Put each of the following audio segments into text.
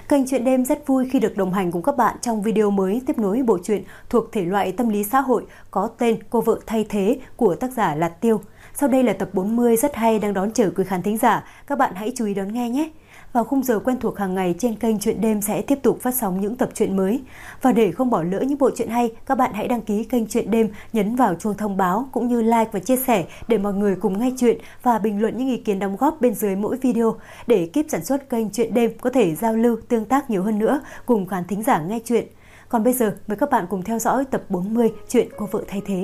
Kênh Chuyện Đêm rất vui khi được đồng hành cùng các bạn trong video mới tiếp nối bộ truyện thuộc thể loại tâm lý xã hội có tên Cô vợ thay thế của tác giả Lạt Tiêu. Sau đây là tập 40 rất hay đang đón chờ quý khán thính giả, các bạn hãy chú ý đón nghe nhé. Vào khung giờ quen thuộc hàng ngày trên kênh Chuyện Đêm sẽ tiếp tục phát sóng những tập truyện mới. Và để không bỏ lỡ những bộ truyện hay, các bạn hãy đăng ký kênh Chuyện Đêm, nhấn vào chuông thông báo cũng như like và chia sẻ để mọi người cùng nghe chuyện và bình luận những ý kiến đóng góp bên dưới mỗi video để ekip sản xuất kênh Chuyện Đêm có thể giao lưu, tương tác nhiều hơn nữa cùng khán thính giả nghe chuyện. Còn bây giờ, mời các bạn cùng theo dõi tập 40 Chuyện Cô vợ thay thế.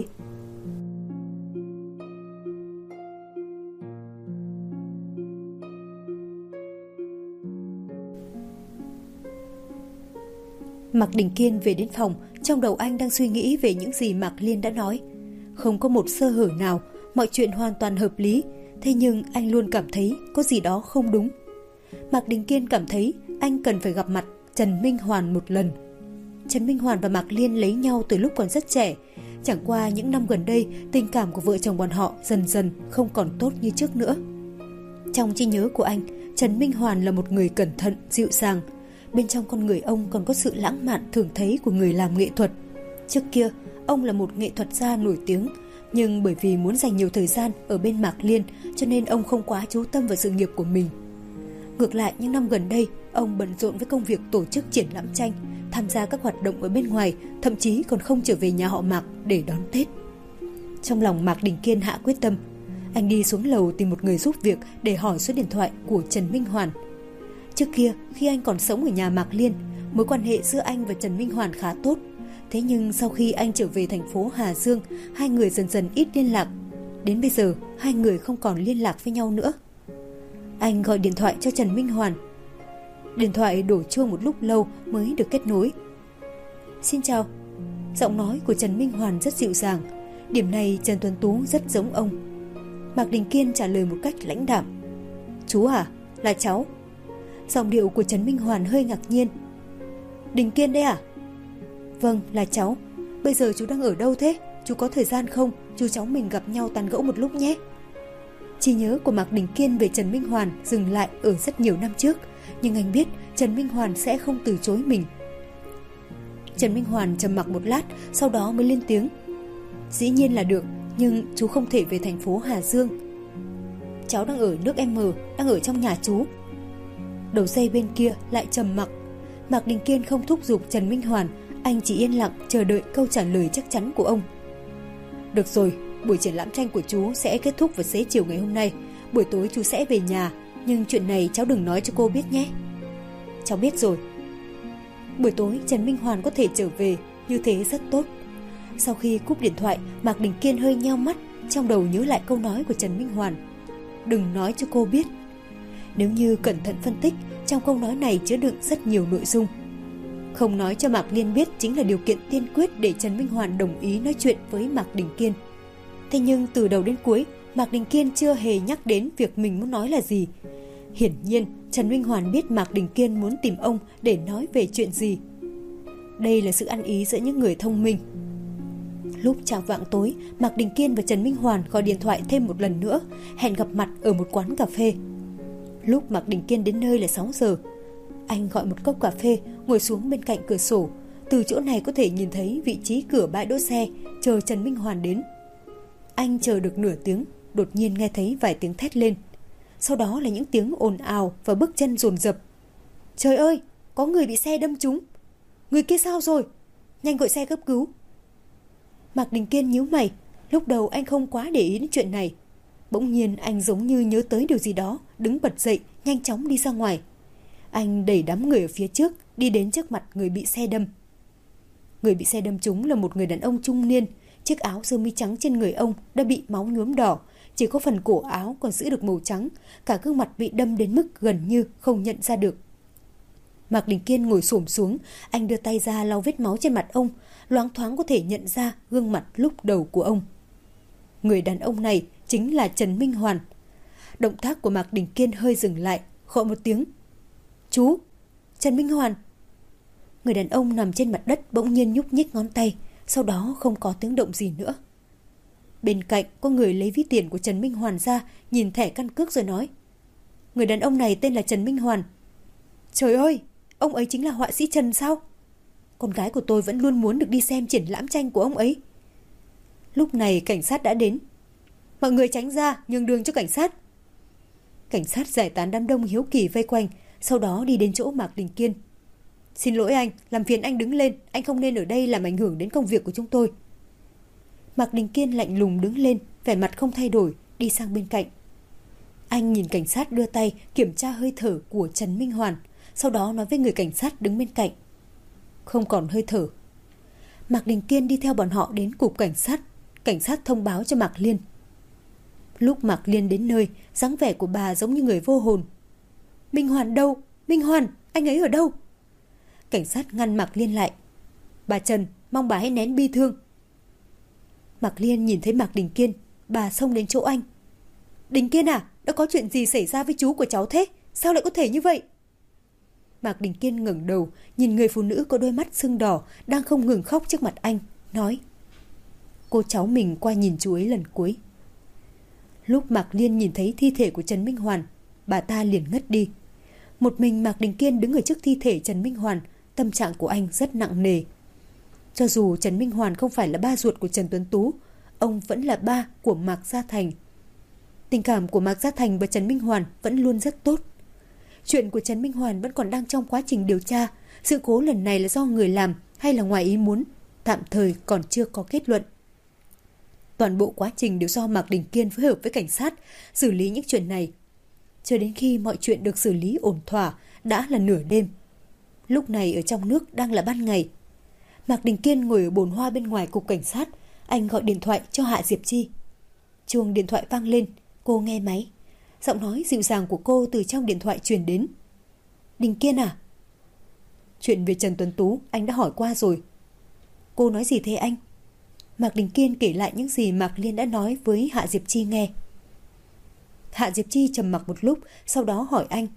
Mạc Đình Kiên về đến phòng, trong đầu anh đang suy nghĩ về những gì Mạc Liên đã nói. Không có một sơ hở nào, mọi chuyện hoàn toàn hợp lý, thế nhưng anh luôn cảm thấy có gì đó không đúng. Mạc Đình Kiên cảm thấy anh cần phải gặp mặt Trần Minh Hoàn một lần. Trần Minh Hoàn và Mạc Liên lấy nhau từ lúc còn rất trẻ. Chẳng qua những năm gần đây, tình cảm của vợ chồng bọn họ dần dần không còn tốt như trước nữa. Trong trí nhớ của anh, Trần Minh Hoàn là một người cẩn thận, dịu dàng. Bên trong con người ông còn có sự lãng mạn thường thấy của người làm nghệ thuật. Trước kia, ông là một nghệ thuật gia nổi tiếng, nhưng bởi vì muốn dành nhiều thời gian ở bên Mạc Liên cho nên ông không quá chú tâm vào sự nghiệp của mình. Ngược lại, những năm gần đây, ông bận rộn với công việc tổ chức triển lãm tranh, tham gia các hoạt động ở bên ngoài, thậm chí còn không trở về nhà họ Mạc để đón Tết. Trong lòng Mạc Đình Kiên hạ quyết tâm, anh đi xuống lầu tìm một người giúp việc để hỏi số điện thoại của Trần Minh Hoàn. Trước kia, khi anh còn sống ở nhà Mạc Liên, mối quan hệ giữa anh và Trần Minh Hoàn khá tốt. Thế nhưng sau khi anh trở về thành phố Hà Dương, hai người dần dần ít liên lạc. Đến bây giờ, hai người không còn liên lạc với nhau nữa. Anh gọi điện thoại cho Trần Minh Hoàn. Điện thoại đổ chuông một lúc lâu mới được kết nối. Xin chào. Giọng nói của Trần Minh Hoàn rất dịu dàng. Điểm này Trần Tuấn Tú rất giống ông. Mạc Đình Kiên trả lời một cách lãnh đạm. Chú à? Là cháu. Giọng điệu của Trần Minh Hoàn hơi ngạc nhiên. Đình Kiên đấy à? Vâng, là cháu. Bây giờ chú đang ở đâu thế? Chú có thời gian không? Chú cháu mình gặp nhau tán gẫu một lúc nhé. Trí nhớ của Mạc Đình Kiên về Trần Minh Hoàn dừng lại ở rất nhiều năm trước, nhưng anh biết Trần Minh Hoàn sẽ không từ chối mình. Trần Minh Hoàn trầm mặc một lát, sau đó mới lên tiếng. Dĩ nhiên là được, nhưng chú không thể về thành phố Hà Dương. Cháu đang ở nước M, đang ở trong nhà chú. Đầu dây bên kia lại trầm mặc. Mạc Đình Kiên không thúc giục Trần Minh Hoàn, anh chỉ yên lặng chờ đợi câu trả lời chắc chắn của ông. Được rồi, buổi triển lãm tranh của chú sẽ kết thúc vào xế chiều ngày hôm nay. Buổi tối chú sẽ về nhà, nhưng chuyện này cháu đừng nói cho cô biết nhé. Cháu biết rồi. Buổi tối Trần Minh Hoàn có thể trở về, như thế rất tốt. Sau khi cúp điện thoại, Mạc Đình Kiên hơi nheo mắt, trong đầu nhớ lại câu nói của Trần Minh Hoàn. Đừng nói cho cô biết. Nếu như cẩn thận phân tích, trong câu nói này chứa đựng rất nhiều nội dung. Không nói cho Mạc Liên biết chính là điều kiện tiên quyết để Trần Minh Hoàn đồng ý nói chuyện với Mạc Đình Kiên. Thế nhưng từ đầu đến cuối, Mạc Đình Kiên chưa hề nhắc đến việc mình muốn nói là gì. Hiển nhiên, Trần Minh Hoàn biết Mạc Đình Kiên muốn tìm ông để nói về chuyện gì. Đây là sự ăn ý giữa những người thông minh. Lúc chạng vạng tối, Mạc Đình Kiên và Trần Minh Hoàn gọi điện thoại thêm một lần nữa, hẹn gặp mặt ở một quán cà phê. Lúc Mạc Đình Kiên đến nơi là 6 giờ. Anh gọi một cốc cà phê, ngồi xuống bên cạnh cửa sổ. Từ chỗ này có thể nhìn thấy vị trí cửa bãi đỗ xe, chờ Trần Minh Hoàn đến. Anh chờ được nửa tiếng, đột nhiên nghe thấy vài tiếng thét lên. Sau đó là những tiếng ồn ào và bước chân dồn dập. Trời ơi, có người bị xe đâm trúng. Người kia sao rồi? Nhanh gọi xe cấp cứu. Mạc Đình Kiên nhíu mày. Lúc đầu anh không quá để ý đến chuyện này. Bỗng nhiên anh giống như nhớ tới điều gì đó, đứng bật dậy, nhanh chóng đi ra ngoài. Anh đẩy đám người ở phía trước, đi đến trước mặt người bị xe đâm. Người bị xe đâm trúng là một người đàn ông trung niên. Chiếc áo sơ mi trắng trên người ông đã bị máu nhuốm đỏ, chỉ có phần cổ áo còn giữ được màu trắng, cả gương mặt bị đâm đến mức gần như không nhận ra được. Mạc Đình Kiên ngồi xổm xuống, anh đưa tay ra lau vết máu trên mặt ông, loáng thoáng có thể nhận ra gương mặt lúc đầu của ông. Người đàn ông này chính là Trần Minh Hoàn. Động tác của Mạc Đình Kiên hơi dừng lại, gọi một tiếng. Chú, Trần Minh Hoàn. Người đàn ông nằm trên mặt đất bỗng nhiên nhúc nhích ngón tay, sau đó không có tiếng động gì nữa. Bên cạnh có người lấy ví tiền của Trần Minh Hoàn ra, nhìn thẻ căn cước rồi nói. Người đàn ông này tên là Trần Minh Hoàn. Trời ơi, Ông ấy chính là họa sĩ Trần sao? Con gái của tôi vẫn luôn muốn được đi xem triển lãm tranh của ông ấy. Lúc này cảnh sát đã đến. Mọi người tránh ra, nhường đường cho cảnh sát. Cảnh sát giải tán đám đông hiếu kỳ vây quanh, sau đó đi đến chỗ Mạc Đình Kiên. Xin lỗi anh, làm phiền anh đứng lên, anh không nên ở đây làm ảnh hưởng đến công việc của chúng tôi. Mạc Đình Kiên lạnh lùng đứng lên, vẻ mặt không thay đổi, đi sang bên cạnh. Anh nhìn cảnh sát đưa tay kiểm tra hơi thở của Trần Minh Hoàn, sau đó nói với người cảnh sát đứng bên cạnh. Không còn hơi thở. Mạc Đình Kiên đi theo bọn họ đến cục cảnh sát thông báo cho Mạc Liên. Lúc Mạc Liên đến nơi, dáng vẻ của bà giống như người vô hồn. Minh Hoàn đâu? Minh Hoàn, anh ấy ở đâu? Cảnh sát ngăn Mạc Liên lại. Bà Trần, mong bà hãy nén bi thương. Mạc Liên nhìn thấy Mạc Đình Kiên, bà xông đến chỗ anh. Đình Kiên à, đã có chuyện gì xảy ra với chú của cháu thế? Sao lại có thể như vậy? Mạc Đình Kiên ngẩng đầu, nhìn người phụ nữ có đôi mắt sưng đỏ đang không ngừng khóc trước mặt anh, nói. Cô cháu mình qua nhìn chú ấy lần cuối. Lúc Mạc Liên nhìn thấy thi thể của Trần Minh Hoàn, bà ta liền ngất đi. Một mình Mạc Đình Kiên đứng ở trước thi thể Trần Minh Hoàn, tâm trạng của anh rất nặng nề. Cho dù Trần Minh Hoàn không phải là ba ruột của Trần Tuấn Tú, ông vẫn là ba của Mạc Gia Thành. Tình cảm của Mạc Gia Thành và Trần Minh Hoàn vẫn luôn rất tốt. Chuyện của Trần Minh Hoàn vẫn còn đang trong quá trình điều tra. Sự cố lần này là do người làm hay là ngoài ý muốn, tạm thời còn chưa có kết luận. Toàn bộ quá trình đều do Mạc Đình Kiên phối hợp với cảnh sát xử lý những chuyện này. Cho đến khi mọi chuyện được xử lý ổn thỏa, đã là nửa đêm. Lúc này ở trong nước đang là ban ngày. Mạc Đình Kiên ngồi ở bồn hoa bên ngoài cục cảnh sát, anh gọi điện thoại cho Hạ Diệp Chi. Chuông điện thoại vang lên, cô nghe máy. Giọng nói dịu dàng của cô từ trong điện thoại truyền đến. Đình Kiên à? Chuyện về Trần Tuấn Tú anh đã hỏi qua rồi. Cô nói gì thế anh? Mạc Đình Kiên kể lại những gì Mạc Liên đã nói với Hạ Diệp Chi nghe. Hạ Diệp Chi trầm mặc một lúc, sau đó hỏi anh.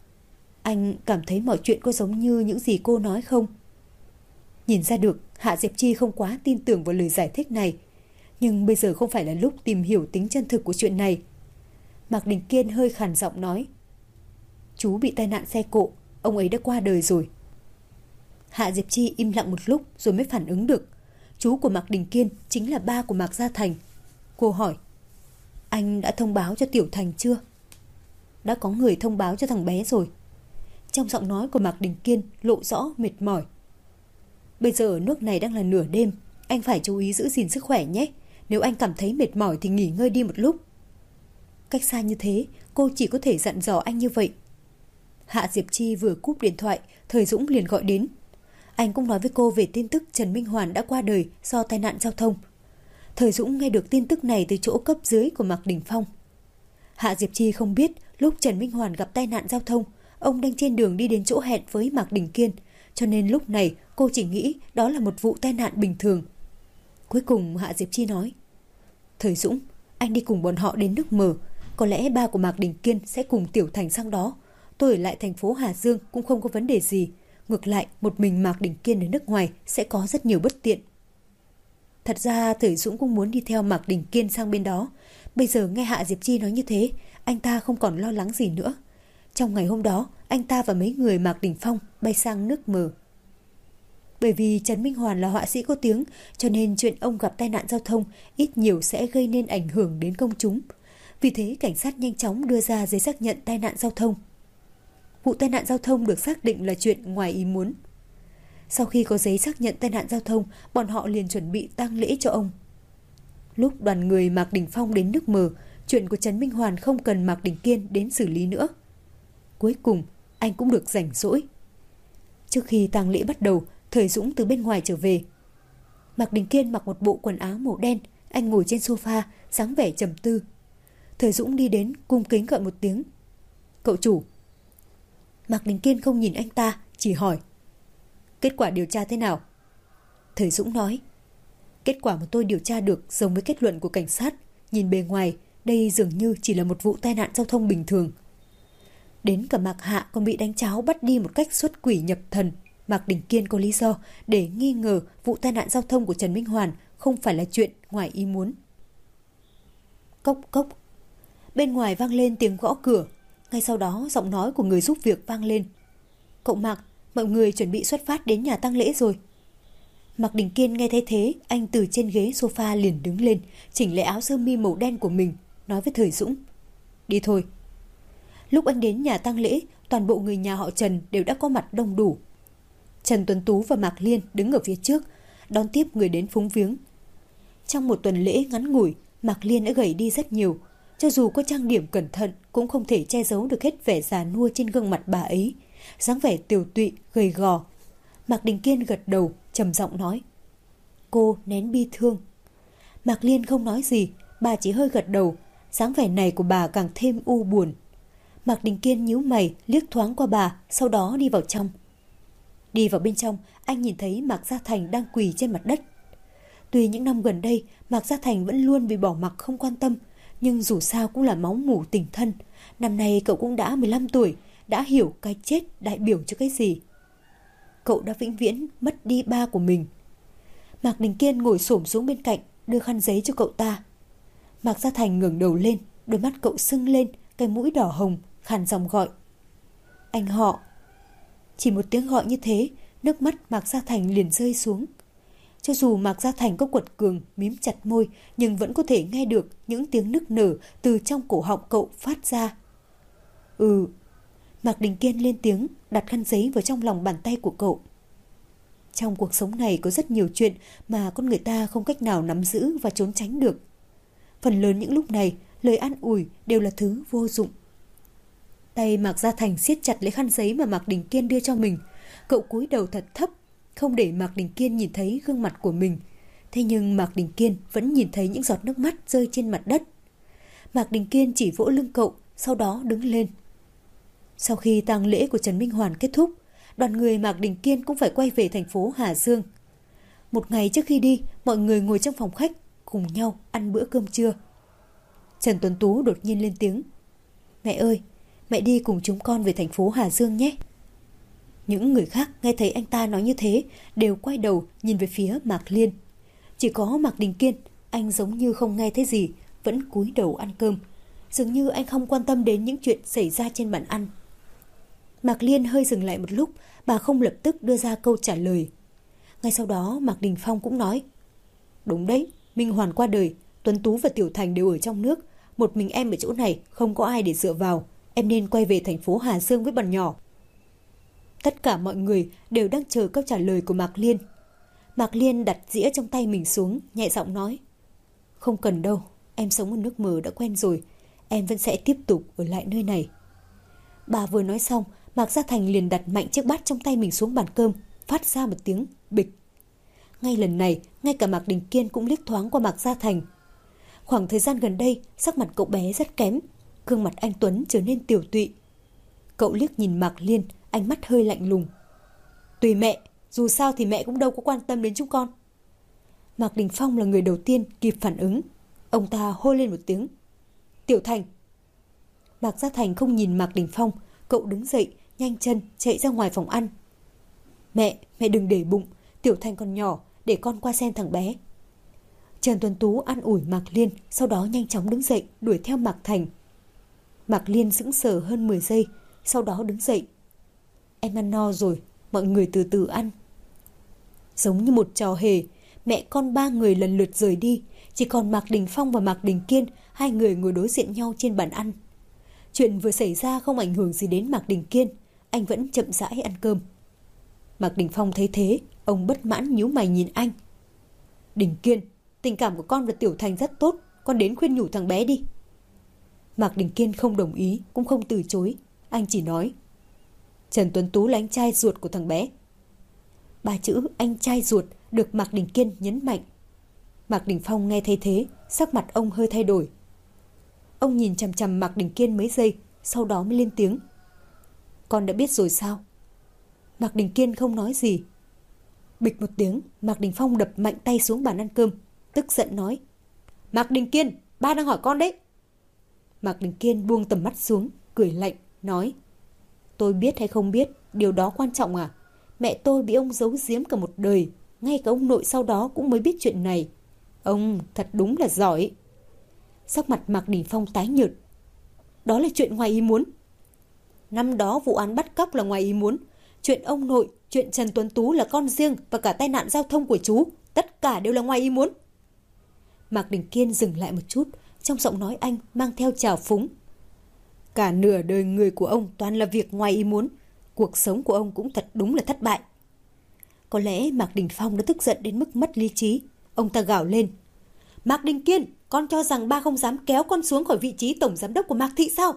Anh cảm thấy mọi chuyện có giống như những gì cô nói không? Nhìn ra được Hạ Diệp Chi không quá tin tưởng vào lời giải thích này. Nhưng bây giờ không phải là lúc tìm hiểu tính chân thực của chuyện này. Mạc Đình Kiên hơi khàn giọng nói. Chú bị tai nạn xe cộ, ông ấy đã qua đời rồi. Hạ Diệp Chi im lặng một lúc rồi mới phản ứng được. Chú của Mạc Đình Kiên chính là ba của Mạc Gia Thành. Cô hỏi. Anh đã thông báo cho Tiểu Thành chưa? Đã có người thông báo cho thằng bé rồi. Trong giọng nói của Mạc Đình Kiên lộ rõ mệt mỏi. Bây giờ ở nước này đang là nửa đêm, anh phải chú ý giữ gìn sức khỏe nhé. Nếu anh cảm thấy mệt mỏi thì nghỉ ngơi đi một lúc. Cách xa như thế, cô chỉ có thể dặn dò anh như vậy. Hạ Diệp Chi vừa cúp điện thoại, Thời Dũng liền gọi đến. Anh cũng nói với cô về tin tức Trần Minh Hoàn đã qua đời do tai nạn giao thông. Thời Dũng nghe được tin tức này từ chỗ cấp dưới của Mạc Đình Phong. Hạ Diệp Chi không biết lúc Trần Minh Hoàn gặp tai nạn giao thông, ông đang trên đường đi đến chỗ hẹn với Mạc Đình Kiên, cho nên lúc này cô chỉ nghĩ đó là một vụ tai nạn bình thường. Cuối cùng Hạ Diệp Chi nói. Thời Dũng, anh đi cùng bọn họ đến nước Mờ. Có lẽ ba của Mạc Đình Kiên sẽ cùng Tiểu Thành sang đó. Tôi ở lại thành phố Hà Dương cũng không có vấn đề gì. Ngược lại, một mình Mạc Đình Kiên ở nước ngoài sẽ có rất nhiều bất tiện. Thật ra Thời Dũng cũng muốn đi theo Mạc Đình Kiên sang bên đó. Bây giờ nghe Hạ Diệp Chi nói như thế, anh ta không còn lo lắng gì nữa. Trong ngày hôm đó, anh ta và mấy người Mạc Đình Phong bay sang nước Mờ. Bởi vì Trần Minh Hoàn là họa sĩ có tiếng, cho nên chuyện ông gặp tai nạn giao thông ít nhiều sẽ gây nên ảnh hưởng đến công chúng. Vì thế cảnh sát nhanh chóng đưa ra giấy xác nhận tai nạn giao thông. Vụ tai nạn giao thông được xác định là chuyện ngoài ý muốn. Sau khi có giấy xác nhận tai nạn giao thông, bọn họ liền chuẩn bị tang lễ cho ông. Lúc đoàn người Mạc Đình Phong đến nước Mờ, chuyện của Trần Minh Hoàn không cần Mạc Đình Kiên đến xử lý nữa. Cuối cùng, anh cũng được rảnh rỗi. Trước khi tang lễ bắt đầu, Thời Dũng từ bên ngoài trở về. Mạc Đình Kiên mặc một bộ quần áo màu đen, anh ngồi trên sofa, dáng vẻ trầm tư. Thời Dũng đi đến, cung kính gọi một tiếng. Cậu chủ. Mạc Đình Kiên không nhìn anh ta, chỉ hỏi. Kết quả điều tra thế nào? Thời Dũng nói. Kết quả mà tôi điều tra được giống với kết luận của cảnh sát. Nhìn bề ngoài, đây dường như chỉ là một vụ tai nạn giao thông bình thường. Đến cả Mạc Hạ còn bị đánh cháo bắt đi một cách xuất quỷ nhập thần. Mạc Đình Kiên có lý do để nghi ngờ vụ tai nạn giao thông của Trần Minh Hoàn không phải là chuyện ngoài ý muốn. Cốc cốc. Bên ngoài vang lên tiếng gõ cửa. Ngay sau đó giọng nói của người giúp việc vang lên. Cậu Mạc, Mọi người chuẩn bị xuất phát đến nhà tang lễ rồi. Mạc Đình Kiên nghe thấy thế, anh từ trên ghế sofa liền đứng lên, chỉnh lại áo sơ mi màu đen của mình, nói với Thời Dũng: Đi thôi. Lúc anh đến nhà tang lễ, toàn bộ người nhà họ Trần đều đã có mặt đông đủ. Trần Tuấn Tú và Mạc Liên đứng ở phía trước, đón tiếp người đến phúng viếng. Trong một tuần lễ ngắn ngủi, Mạc Liên đã gầy đi rất nhiều. Cho dù có trang điểm cẩn thận cũng không thể che giấu được hết vẻ già nua trên gương mặt bà ấy, dáng vẻ tiều tụy, gầy gò. Mạc Đình Kiên gật đầu, trầm giọng nói: Cô nén bi thương. Mạc Liên không nói gì, bà chỉ hơi gật đầu, dáng vẻ này của bà càng thêm u buồn. Mạc Đình Kiên nhíu mày, liếc thoáng qua bà, sau đó đi vào trong. Đi vào bên trong, anh nhìn thấy Mạc Gia Thành đang quỳ trên mặt đất. Tuy những năm gần đây, Mạc Gia Thành vẫn luôn bị bỏ mặc không quan tâm, nhưng dù sao cũng là máu mủ tình thân. Năm nay cậu cũng đã 15 tuổi, đã hiểu cái chết đại biểu cho cái gì. Cậu đã vĩnh viễn mất đi ba của mình. Mạc Đình Kiên ngồi xổm xuống bên cạnh, đưa khăn giấy cho cậu ta. Mạc Gia Thành ngẩng đầu lên, đôi mắt cậu sưng lên, cái mũi đỏ hồng, khàn giọng gọi: Anh Họ. Chỉ một tiếng gọi như thế, nước mắt Mạc Gia Thành liền rơi xuống. Cho dù Mạc Gia Thành có quật cường, mím chặt môi, nhưng vẫn có thể nghe được những tiếng nức nở từ trong cổ họng cậu phát ra. Mạc Đình Kiên lên tiếng, đặt khăn giấy vào trong lòng bàn tay của cậu. Trong cuộc sống này có rất nhiều chuyện mà con người ta không cách nào nắm giữ và trốn tránh được. Phần lớn những lúc này, lời an ủi đều là thứ vô dụng. Tay Mạc Gia Thành siết chặt lấy khăn giấy mà Mạc Đình Kiên đưa cho mình. Cậu cúi đầu thật thấp, không để Mạc Đình Kiên nhìn thấy gương mặt của mình. Thế nhưng Mạc Đình Kiên vẫn nhìn thấy những giọt nước mắt rơi trên mặt đất. Mạc Đình Kiên chỉ vỗ lưng cậu, sau đó đứng lên. Sau khi tang lễ của Trần Minh Hoàn kết thúc, đoàn người Mạc Đình Kiên cũng phải quay về thành phố Hà Dương. Một ngày trước khi đi, mọi người ngồi trong phòng khách cùng nhau ăn bữa cơm trưa. Trần Tuấn Tú đột nhiên lên tiếng: Mẹ ơi, mẹ đi cùng chúng con về thành phố Hà Dương nhé. Những người khác nghe thấy anh ta nói như thế đều quay đầu nhìn về phía Mạc Liên. Chỉ có Mạc Đình Kiên, anh giống như không nghe thấy gì, vẫn cúi đầu ăn cơm. Dường như anh không quan tâm đến những chuyện xảy ra trên bàn ăn. Mạc Liên hơi dừng lại một lúc, bà không lập tức đưa ra câu trả lời. Ngay sau đó Mạc Đình Phong cũng nói: Đúng đấy, Minh Hoàn qua đời, Tuấn Tú và Tiểu Thành đều ở trong nước. Một mình em ở chỗ này, không có ai để dựa vào. Em nên quay về thành phố Hà Dương với bọn nhỏ. Tất cả mọi người đều đang chờ câu trả lời của Mạc Liên. Mạc Liên đặt dĩa trong tay mình xuống, nhẹ giọng nói: Không cần đâu, em sống ở nước Mờ đã quen rồi. Em vẫn sẽ tiếp tục ở lại nơi này. Bà vừa nói xong, Mạc Gia Thành liền đặt mạnh chiếc bát trong tay mình xuống bàn cơm, phát ra một tiếng bịch. Ngay lần này, ngay cả Mạc Đình Kiên cũng liếc thoáng qua Mạc Gia Thành. Khoảng thời gian gần đây, sắc mặt cậu bé rất kém, gương mặt anh Tuấn trở nên tiều tụy. Cậu liếc nhìn Mạc Liên, ánh mắt hơi lạnh lùng. Tùy mẹ, dù sao thì mẹ cũng đâu có quan tâm đến chúng con. Mạc Đình Phong là người đầu tiên kịp phản ứng. Ông ta hô lên một tiếng: Tiểu Thành. Mạc Gia Thành không nhìn Mạc Đình Phong, cậu đứng dậy, nhanh chân chạy ra ngoài phòng ăn. Mẹ đừng để bụng, Tiểu Thành còn nhỏ, để con qua xem thằng bé. Trần Tuấn Tú an ủi Mạc Liên, sau đó nhanh chóng đứng dậy đuổi theo Mạc Thành. Mạc Liên sững sờ hơn 10 giây, sau đó đứng dậy. Em ăn no rồi, mọi người từ từ ăn. Giống như một trò hề, mẹ con ba người lần lượt rời đi, chỉ còn Mạc Đình Phong và Mạc Đình Kiên, hai người ngồi đối diện nhau trên bàn ăn. Chuyện vừa xảy ra không ảnh hưởng gì đến Mạc Đình Kiên, anh vẫn chậm rãi ăn cơm. Mạc Đình Phong thấy thế, ông bất mãn nhíu mày nhìn anh. Đình Kiên, tình cảm của con và Tiểu Thành rất tốt, con đến khuyên nhủ thằng bé đi. Mạc Đình Kiên không đồng ý, cũng không từ chối. Anh chỉ nói: Trần Tuấn Tú là anh trai ruột của thằng bé. Ba chữ anh trai ruột được Mạc Đình Kiên nhấn mạnh. Mạc Đình Phong nghe thấy thế, sắc mặt ông hơi thay đổi. Ông nhìn chằm chằm Mạc Đình Kiên mấy giây, sau đó mới lên tiếng: Con đã biết rồi sao? Mạc Đình Kiên không nói gì. Bịch một tiếng, Mạc Đình Phong đập mạnh tay xuống bàn ăn cơm, tức giận nói: Mạc Đình Kiên, ba đang hỏi con đấy. Mạc Đình Kiên buông tầm mắt xuống, cười lạnh, nói: Tôi biết hay không biết, điều đó quan trọng à? Mẹ tôi bị ông giấu giếm cả một đời, ngay cả ông nội sau đó cũng mới biết chuyện này. Ông thật đúng là giỏi. Sắc mặt Mạc Đình Phong tái nhợt. Đó là chuyện ngoài ý muốn. Năm đó vụ án bắt cóc là ngoài ý muốn, Chuyện ông nội, chuyện Trần Tuấn Tú là con riêng và cả tai nạn giao thông của chú, tất cả đều là ngoài ý muốn. Mạc Đình Kiên dừng lại một chút, trong giọng nói anh mang theo trào phúng. Cả nửa đời người của ông toàn là việc ngoài ý muốn. Cuộc sống của ông cũng thật đúng là thất bại. Có lẽ Mạc Đình Phong đã tức giận đến mức mất lý trí. Ông ta gào lên. Mạc Đình Kiên, con cho rằng ba không dám kéo con xuống khỏi vị trí tổng giám đốc của Mạc Thị sao?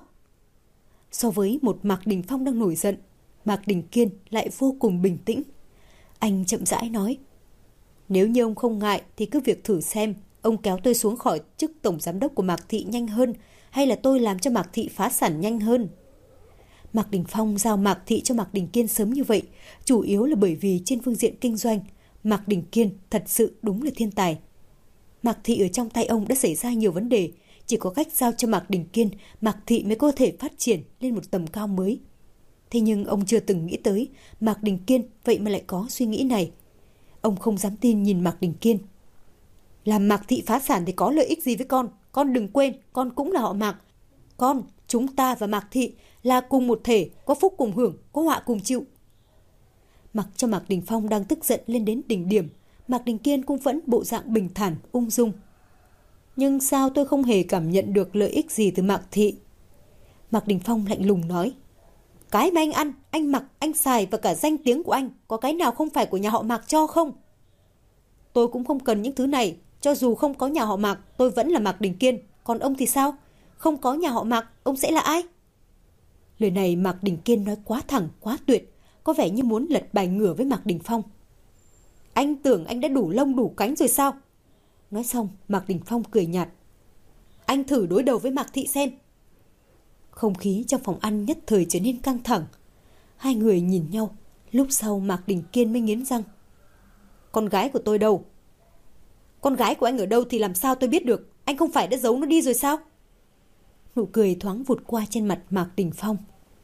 So với một Mạc Đình Phong đang nổi giận, Mạc Đình Kiên lại vô cùng bình tĩnh. Anh chậm rãi nói. Nếu như ông không ngại thì cứ việc thử xem ông kéo tôi xuống khỏi chức tổng giám đốc của Mạc Thị nhanh hơn hay là tôi làm cho Mạc Thị phá sản nhanh hơn. Mạc Đình Phong giao Mạc Thị cho Mạc Đình Kiên sớm như vậy, chủ yếu là bởi vì trên phương diện kinh doanh, Mạc Đình Kiên thật sự đúng là thiên tài. Mạc Thị ở trong tay ông đã xảy ra nhiều vấn đề, chỉ có cách giao cho Mạc Đình Kiên, Mạc Thị mới có thể phát triển lên một tầm cao mới. Thế nhưng ông chưa từng nghĩ tới Mạc Đình Kiên vậy mà lại có suy nghĩ này. Ông không dám tin nhìn Mạc Đình Kiên. Làm Mạc Thị phá sản thì có lợi ích gì với con đừng quên, con cũng là họ Mạc. Chúng ta và Mạc Thị là cùng một thể, có phúc cùng hưởng, có họa cùng chịu. Mặc cho Mạc Đình Phong đang tức giận lên đến đỉnh điểm, Mạc Đình Kiên cũng vẫn bộ dạng bình thản, ung dung. Nhưng sao tôi không hề cảm nhận được lợi ích gì từ Mạc Thị? Mạc Đình Phong lạnh lùng nói. Cái mà anh ăn, anh mặc, anh xài và cả danh tiếng của anh, có cái nào không phải của nhà họ Mạc cho không? Tôi cũng không cần những thứ này, cho dù không có nhà họ Mạc, tôi vẫn là Mạc Đình Kiên, còn ông thì sao? Không có nhà họ Mạc, ông sẽ là ai? Lời này Mạc Đình Kiên nói quá thẳng, quá tuyệt, có vẻ như muốn lật bài ngửa với Mạc Đình Phong. Anh tưởng anh đã đủ lông đủ cánh rồi sao? Nói xong, Mạc Đình Phong cười nhạt. Anh thử đối đầu với Mạc Thị xem. Không khí trong phòng ăn nhất thời trở nên căng thẳng. Hai người nhìn nhau, lúc sau Mạc Đình Kiên mới nghiến răng. Con gái của tôi đâu? Con gái của anh ở đâu thì làm sao tôi biết được? Anh không phải đã giấu nó đi rồi sao? Nụ cười thoáng vụt qua trên mặt Mạc Đình Phong.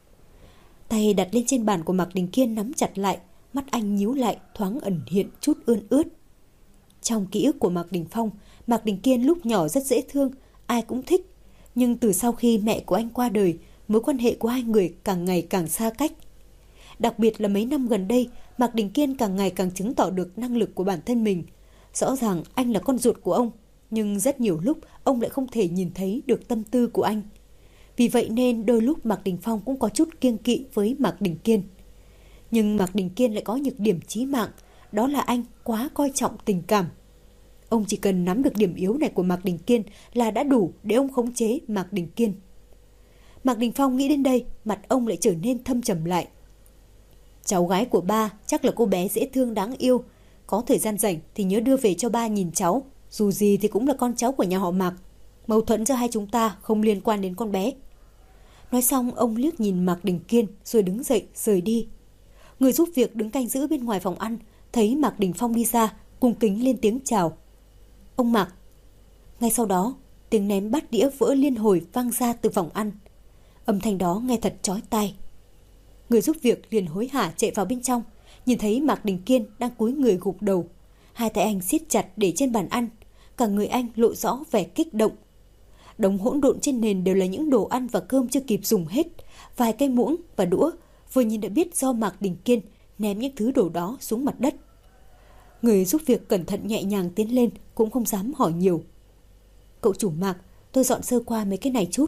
Tay đặt lên trên bàn của Mạc Đình Kiên nắm chặt lại, mắt anh nhíu lại, thoáng ẩn hiện chút ươn ướt. Trong ký ức của Mạc Đình Phong, Mạc Đình Kiên lúc nhỏ rất dễ thương, ai cũng thích. Nhưng từ sau khi mẹ của anh qua đời, mối quan hệ của hai người càng ngày càng xa cách. Đặc biệt là mấy năm gần đây, Mạc Đình Kiên càng ngày càng chứng tỏ được năng lực của bản thân mình. Rõ ràng anh là con ruột của ông, nhưng rất nhiều lúc ông lại không thể nhìn thấy được tâm tư của anh. Vì vậy nên đôi lúc Mạc Đình Phong cũng có chút kiêng kỵ với Mạc Đình Kiên. Nhưng Mạc Đình Kiên lại có nhược điểm chí mạng, đó là anh quá coi trọng tình cảm. Ông chỉ cần nắm được điểm yếu này của Mạc Đình Kiên là đã đủ để ông khống chế Mạc Đình Kiên. Mạc Đình Phong nghĩ đến đây, mặt ông lại trở nên thâm trầm lại. Cháu gái của ba chắc là cô bé dễ thương đáng yêu. Có thời gian rảnh thì nhớ đưa về cho ba nhìn cháu. Dù gì thì cũng là con cháu của nhà họ Mạc. Mâu thuẫn giữa hai chúng ta không liên quan đến con bé. Nói xong ông liếc nhìn Mạc Đình Kiên rồi đứng dậy rời đi. Người giúp việc đứng canh giữ bên ngoài phòng ăn thấy Mạc Đình Phong đi ra, cung kính lên tiếng chào. Ông Mạc. Ngay sau đó tiếng ném bát đĩa vỡ liên hồi vang ra từ phòng ăn. Âm thanh đó nghe thật chói tai. Người giúp việc liền hối hả chạy vào bên trong, nhìn thấy Mạc Đình Kiên đang cúi người gục đầu. Hai tay anh siết chặt để trên bàn ăn, cả người anh lộ rõ vẻ kích động. Đống hỗn độn trên nền đều là những đồ ăn và cơm chưa kịp dùng hết, vài cái muỗng và đũa, vừa nhìn đã biết do Mạc Đình Kiên ném những thứ đồ đó xuống mặt đất. Người giúp việc cẩn thận nhẹ nhàng tiến lên, cũng không dám hỏi nhiều. Cậu chủ Mạc, tôi dọn sơ qua mấy cái này chút.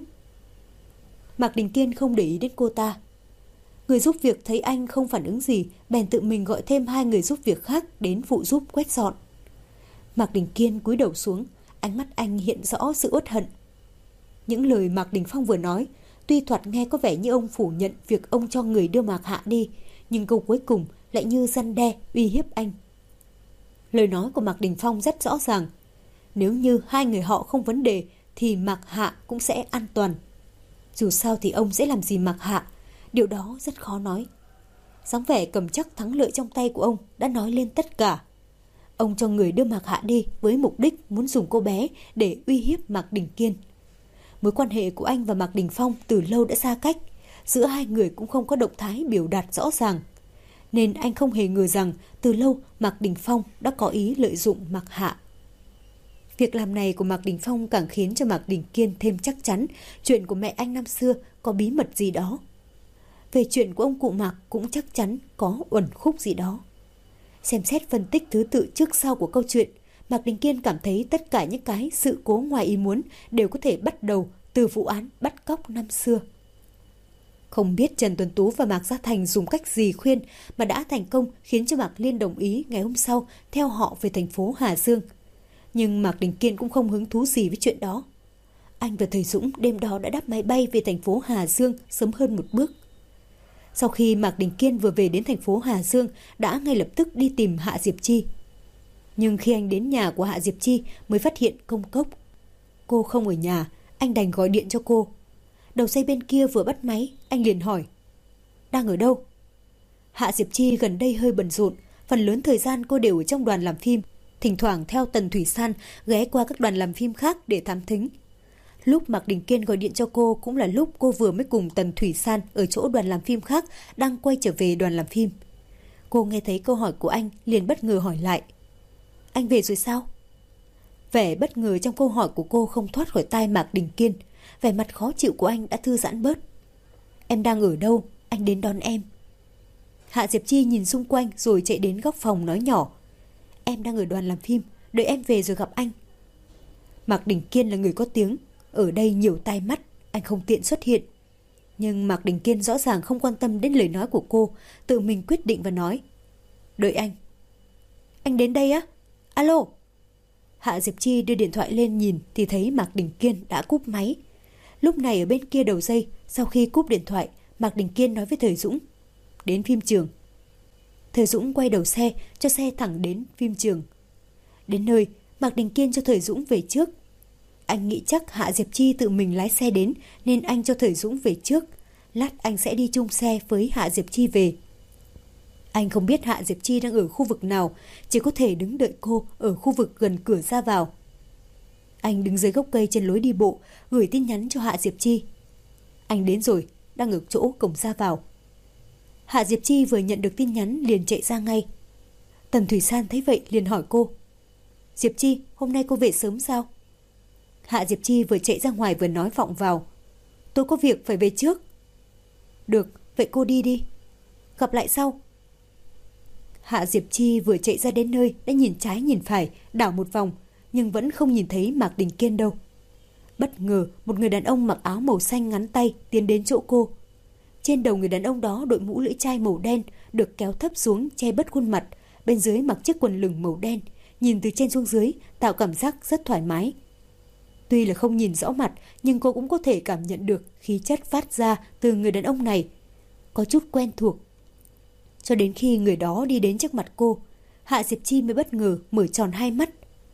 Mạc Đình Kiên không để ý đến cô ta. Người giúp việc thấy anh không phản ứng gì, bèn tự mình gọi thêm hai người giúp việc khác đến phụ giúp quét dọn. Mạc Đình Kiên cúi đầu xuống, ánh mắt anh hiện rõ sự uất hận. Những lời Mạc Đình Phong vừa nói, tuy thoạt nghe có vẻ như ông phủ nhận việc ông cho người đưa Mạc Hạ đi, nhưng câu cuối cùng lại như răn đe, uy hiếp anh. Lời nói của Mạc Đình Phong rất rõ ràng. Nếu như hai người họ không vấn đề, thì Mạc Hạ cũng sẽ an toàn. Dù sao thì ông sẽ làm gì Mạc Hạ, điều đó rất khó nói. Dáng vẻ cầm chắc thắng lợi trong tay của ông đã nói lên tất cả. Ông cho người đưa Mạc Hạ đi với mục đích muốn dùng cô bé để uy hiếp Mạc Đình Kiên. Mối quan hệ của anh và Mạc Đình Phong từ lâu đã xa cách, giữa hai người cũng không có động thái biểu đạt rõ ràng. Nên anh không hề ngờ rằng từ lâu Mạc Đình Phong đã có ý lợi dụng Mạc Hạ. Việc làm này của Mạc Đình Phong càng khiến cho Mạc Đình Kiên thêm chắc chắn chuyện của mẹ anh năm xưa có bí mật gì đó. Về chuyện của ông cụ Mạc cũng chắc chắn có uẩn khúc gì đó. Xem xét phân tích thứ tự trước sau của câu chuyện, Mạc Đình Kiên cảm thấy tất cả những cái sự cố ngoài ý muốn đều có thể bắt đầu từ vụ án bắt cóc năm xưa. Không biết Trần Tuấn Tú và Mạc Gia Thành dùng cách gì khuyên mà đã thành công khiến cho Mạc Liên đồng ý ngày hôm sau theo họ về thành phố Hà Dương. Nhưng Mạc Đình Kiên cũng không hứng thú gì với chuyện đó. Anh và thầy Dũng đêm đó đã đáp máy bay về thành phố Hà Dương sớm hơn một bước. Sau khi Mạc Đình Kiên vừa về đến thành phố Hà Dương đã ngay lập tức đi tìm Hạ Diệp Chi. Nhưng khi anh đến nhà của Hạ Diệp Chi mới phát hiện công cốc. Cô không ở nhà, anh đành gọi điện cho cô. Đầu dây bên kia vừa bắt máy, anh liền hỏi: đang ở đâu? Hạ Diệp Chi gần đây hơi bận rộn, phần lớn thời gian cô đều ở trong đoàn làm phim, thỉnh thoảng theo Tần Thủy San ghé qua các đoàn làm phim khác để thám thính. Lúc Mạc Đình Kiên gọi điện cho cô cũng là lúc cô vừa mới cùng Tần Thủy San ở chỗ đoàn làm phim khác đang quay trở về đoàn làm phim. Cô nghe thấy câu hỏi của anh liền bất ngờ hỏi lại: anh về rồi sao? Vẻ bất ngờ trong câu hỏi của cô không thoát khỏi tai Mạc Đình Kiên. Vẻ mặt khó chịu của anh đã thư giãn bớt. Em đang ở đâu? Anh đến đón em. Hạ Diệp Chi nhìn xung quanh rồi chạy đến góc phòng nói nhỏ: em đang ở đoàn làm phim, đợi em về rồi gặp anh. Mạc Đình Kiên là người có tiếng, ở đây nhiều tai mắt, anh không tiện xuất hiện. Nhưng Mạc Đình Kiên rõ ràng không quan tâm đến lời nói của cô, tự mình quyết định và nói: đợi anh. Anh đến đây á? Alo. Hạ Diệp Chi đưa điện thoại lên nhìn thì thấy Mạc Đình Kiên đã cúp máy. Lúc này ở bên kia đầu dây, sau khi cúp điện thoại, Mạc Đình Kiên nói với Thời Dũng: đến phim trường. Thời Dũng quay đầu xe, cho xe thẳng đến phim trường. Đến nơi, Mạc Đình Kiên cho Thời Dũng về trước. Anh nghĩ chắc Hạ Diệp Chi tự mình lái xe đến nên anh cho Thời Dũng về trước. Lát anh sẽ đi chung xe với Hạ Diệp Chi về. Anh không biết Hạ Diệp Chi đang ở khu vực nào, chỉ có thể đứng đợi cô ở khu vực gần cửa ra vào. Anh đứng dưới gốc cây trên lối đi bộ, gửi tin nhắn cho Hạ Diệp Chi: anh đến rồi, đang ở chỗ cổng ra vào. Hạ Diệp Chi vừa nhận được tin nhắn liền chạy ra ngay. Tần Thủy San thấy vậy liền hỏi cô: Diệp Chi, hôm nay cô về sớm sao? Hạ Diệp Chi vừa chạy ra ngoài vừa nói vọng vào: tôi có việc phải về trước. Được, vậy cô đi đi. Gặp lại sau. Hạ Diệp Chi vừa chạy ra đến nơi đã nhìn trái nhìn phải, đảo một vòng, nhưng vẫn không nhìn thấy Mạc Đình Kiên đâu. Bất ngờ, một người đàn ông mặc áo màu xanh ngắn tay tiến đến chỗ cô. Trên đầu người đàn ông đó đội mũ lưỡi chai màu đen, được kéo thấp xuống che bớt khuôn mặt, bên dưới mặc chiếc quần lửng màu đen, nhìn từ trên xuống dưới tạo cảm giác rất thoải mái. Tuy là không nhìn rõ mặt, nhưng cô cũng có thể cảm nhận được khí chất phát ra từ người đàn ông này, có chút quen thuộc. Cho đến khi người đó đi đến trước mặt cô, Hạ Diệp Chi mới bất ngờ mở tròn hai mắt.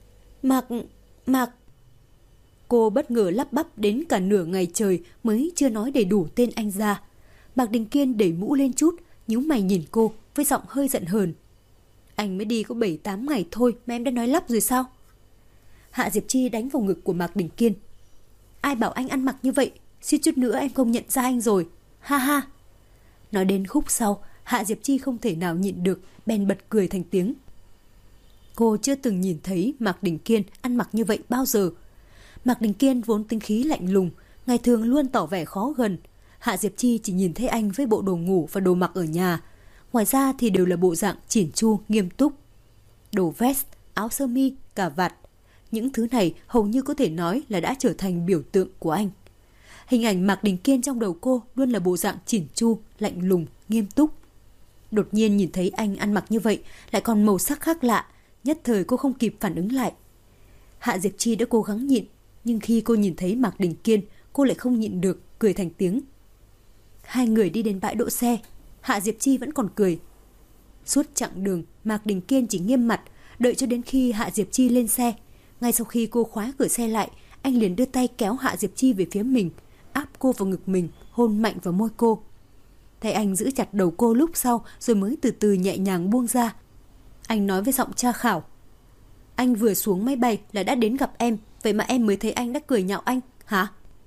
Mạc... Cô bất ngờ lắp bắp đến cả nửa ngày trời mới chưa nói đầy đủ tên anh ra. Mạc Đình Kiên đẩy mũ lên chút, nhíu mày nhìn cô với giọng hơi giận hờn. Anh mới đi có 7-8 ngày thôi mà em đã nói lắp rồi sao? Hạ Diệp Chi đánh vào ngực của Mạc Đình Kiên. Ai bảo anh ăn mặc như vậy, suýt chút nữa em không nhận ra anh rồi. Ha ha. Nói đến khúc sau, Hạ Diệp Chi không thể nào nhịn được, bèn bật cười thành tiếng. Cô chưa từng nhìn thấy Mạc Đình Kiên ăn mặc như vậy bao giờ. Mạc Đình Kiên vốn tính khí lạnh lùng, ngày thường luôn tỏ vẻ khó gần. Hạ Diệp Chi chỉ nhìn thấy anh với bộ đồ ngủ và đồ mặc ở nhà. Ngoài ra thì đều là bộ dạng chỉn chu, nghiêm túc. Đồ vest, áo sơ mi, cà vạt. Những thứ này hầu như có thể nói là đã trở thành biểu tượng của anh. Hình ảnh Mạc Đình Kiên trong đầu cô luôn là bộ dạng chỉn chu, lạnh lùng, nghiêm túc. Đột nhiên nhìn thấy anh ăn mặc như vậy, lại còn màu sắc khác lạ, nhất thời cô không kịp phản ứng lại. Hạ Diệp Chi đã cố gắng nhịn, nhưng khi cô nhìn thấy Mạc Đình Kiên, cô lại không nhịn được, cười thành tiếng. Hai người đi đến bãi đỗ xe, Hạ Diệp Chi vẫn còn cười. Suốt chặng đường, Mạc Đình Kiên chỉ nghiêm mặt, đợi cho đến khi Hạ Diệp Chi lên xe. Ngay sau khi cô khóa cửa xe lại, anh liền đưa tay kéo Hạ Diệp Chi về phía mình, áp cô vào ngực mình, hôn mạnh vào môi cô. Thấy anh giữ chặt đầu cô lúc sau rồi mới từ từ nhẹ nhàng buông ra. Anh nói với giọng tra khảo. Anh vừa xuống máy bay là đã đến gặp em, vậy mà em mới thấy anh đã cười nhạo anh, hả?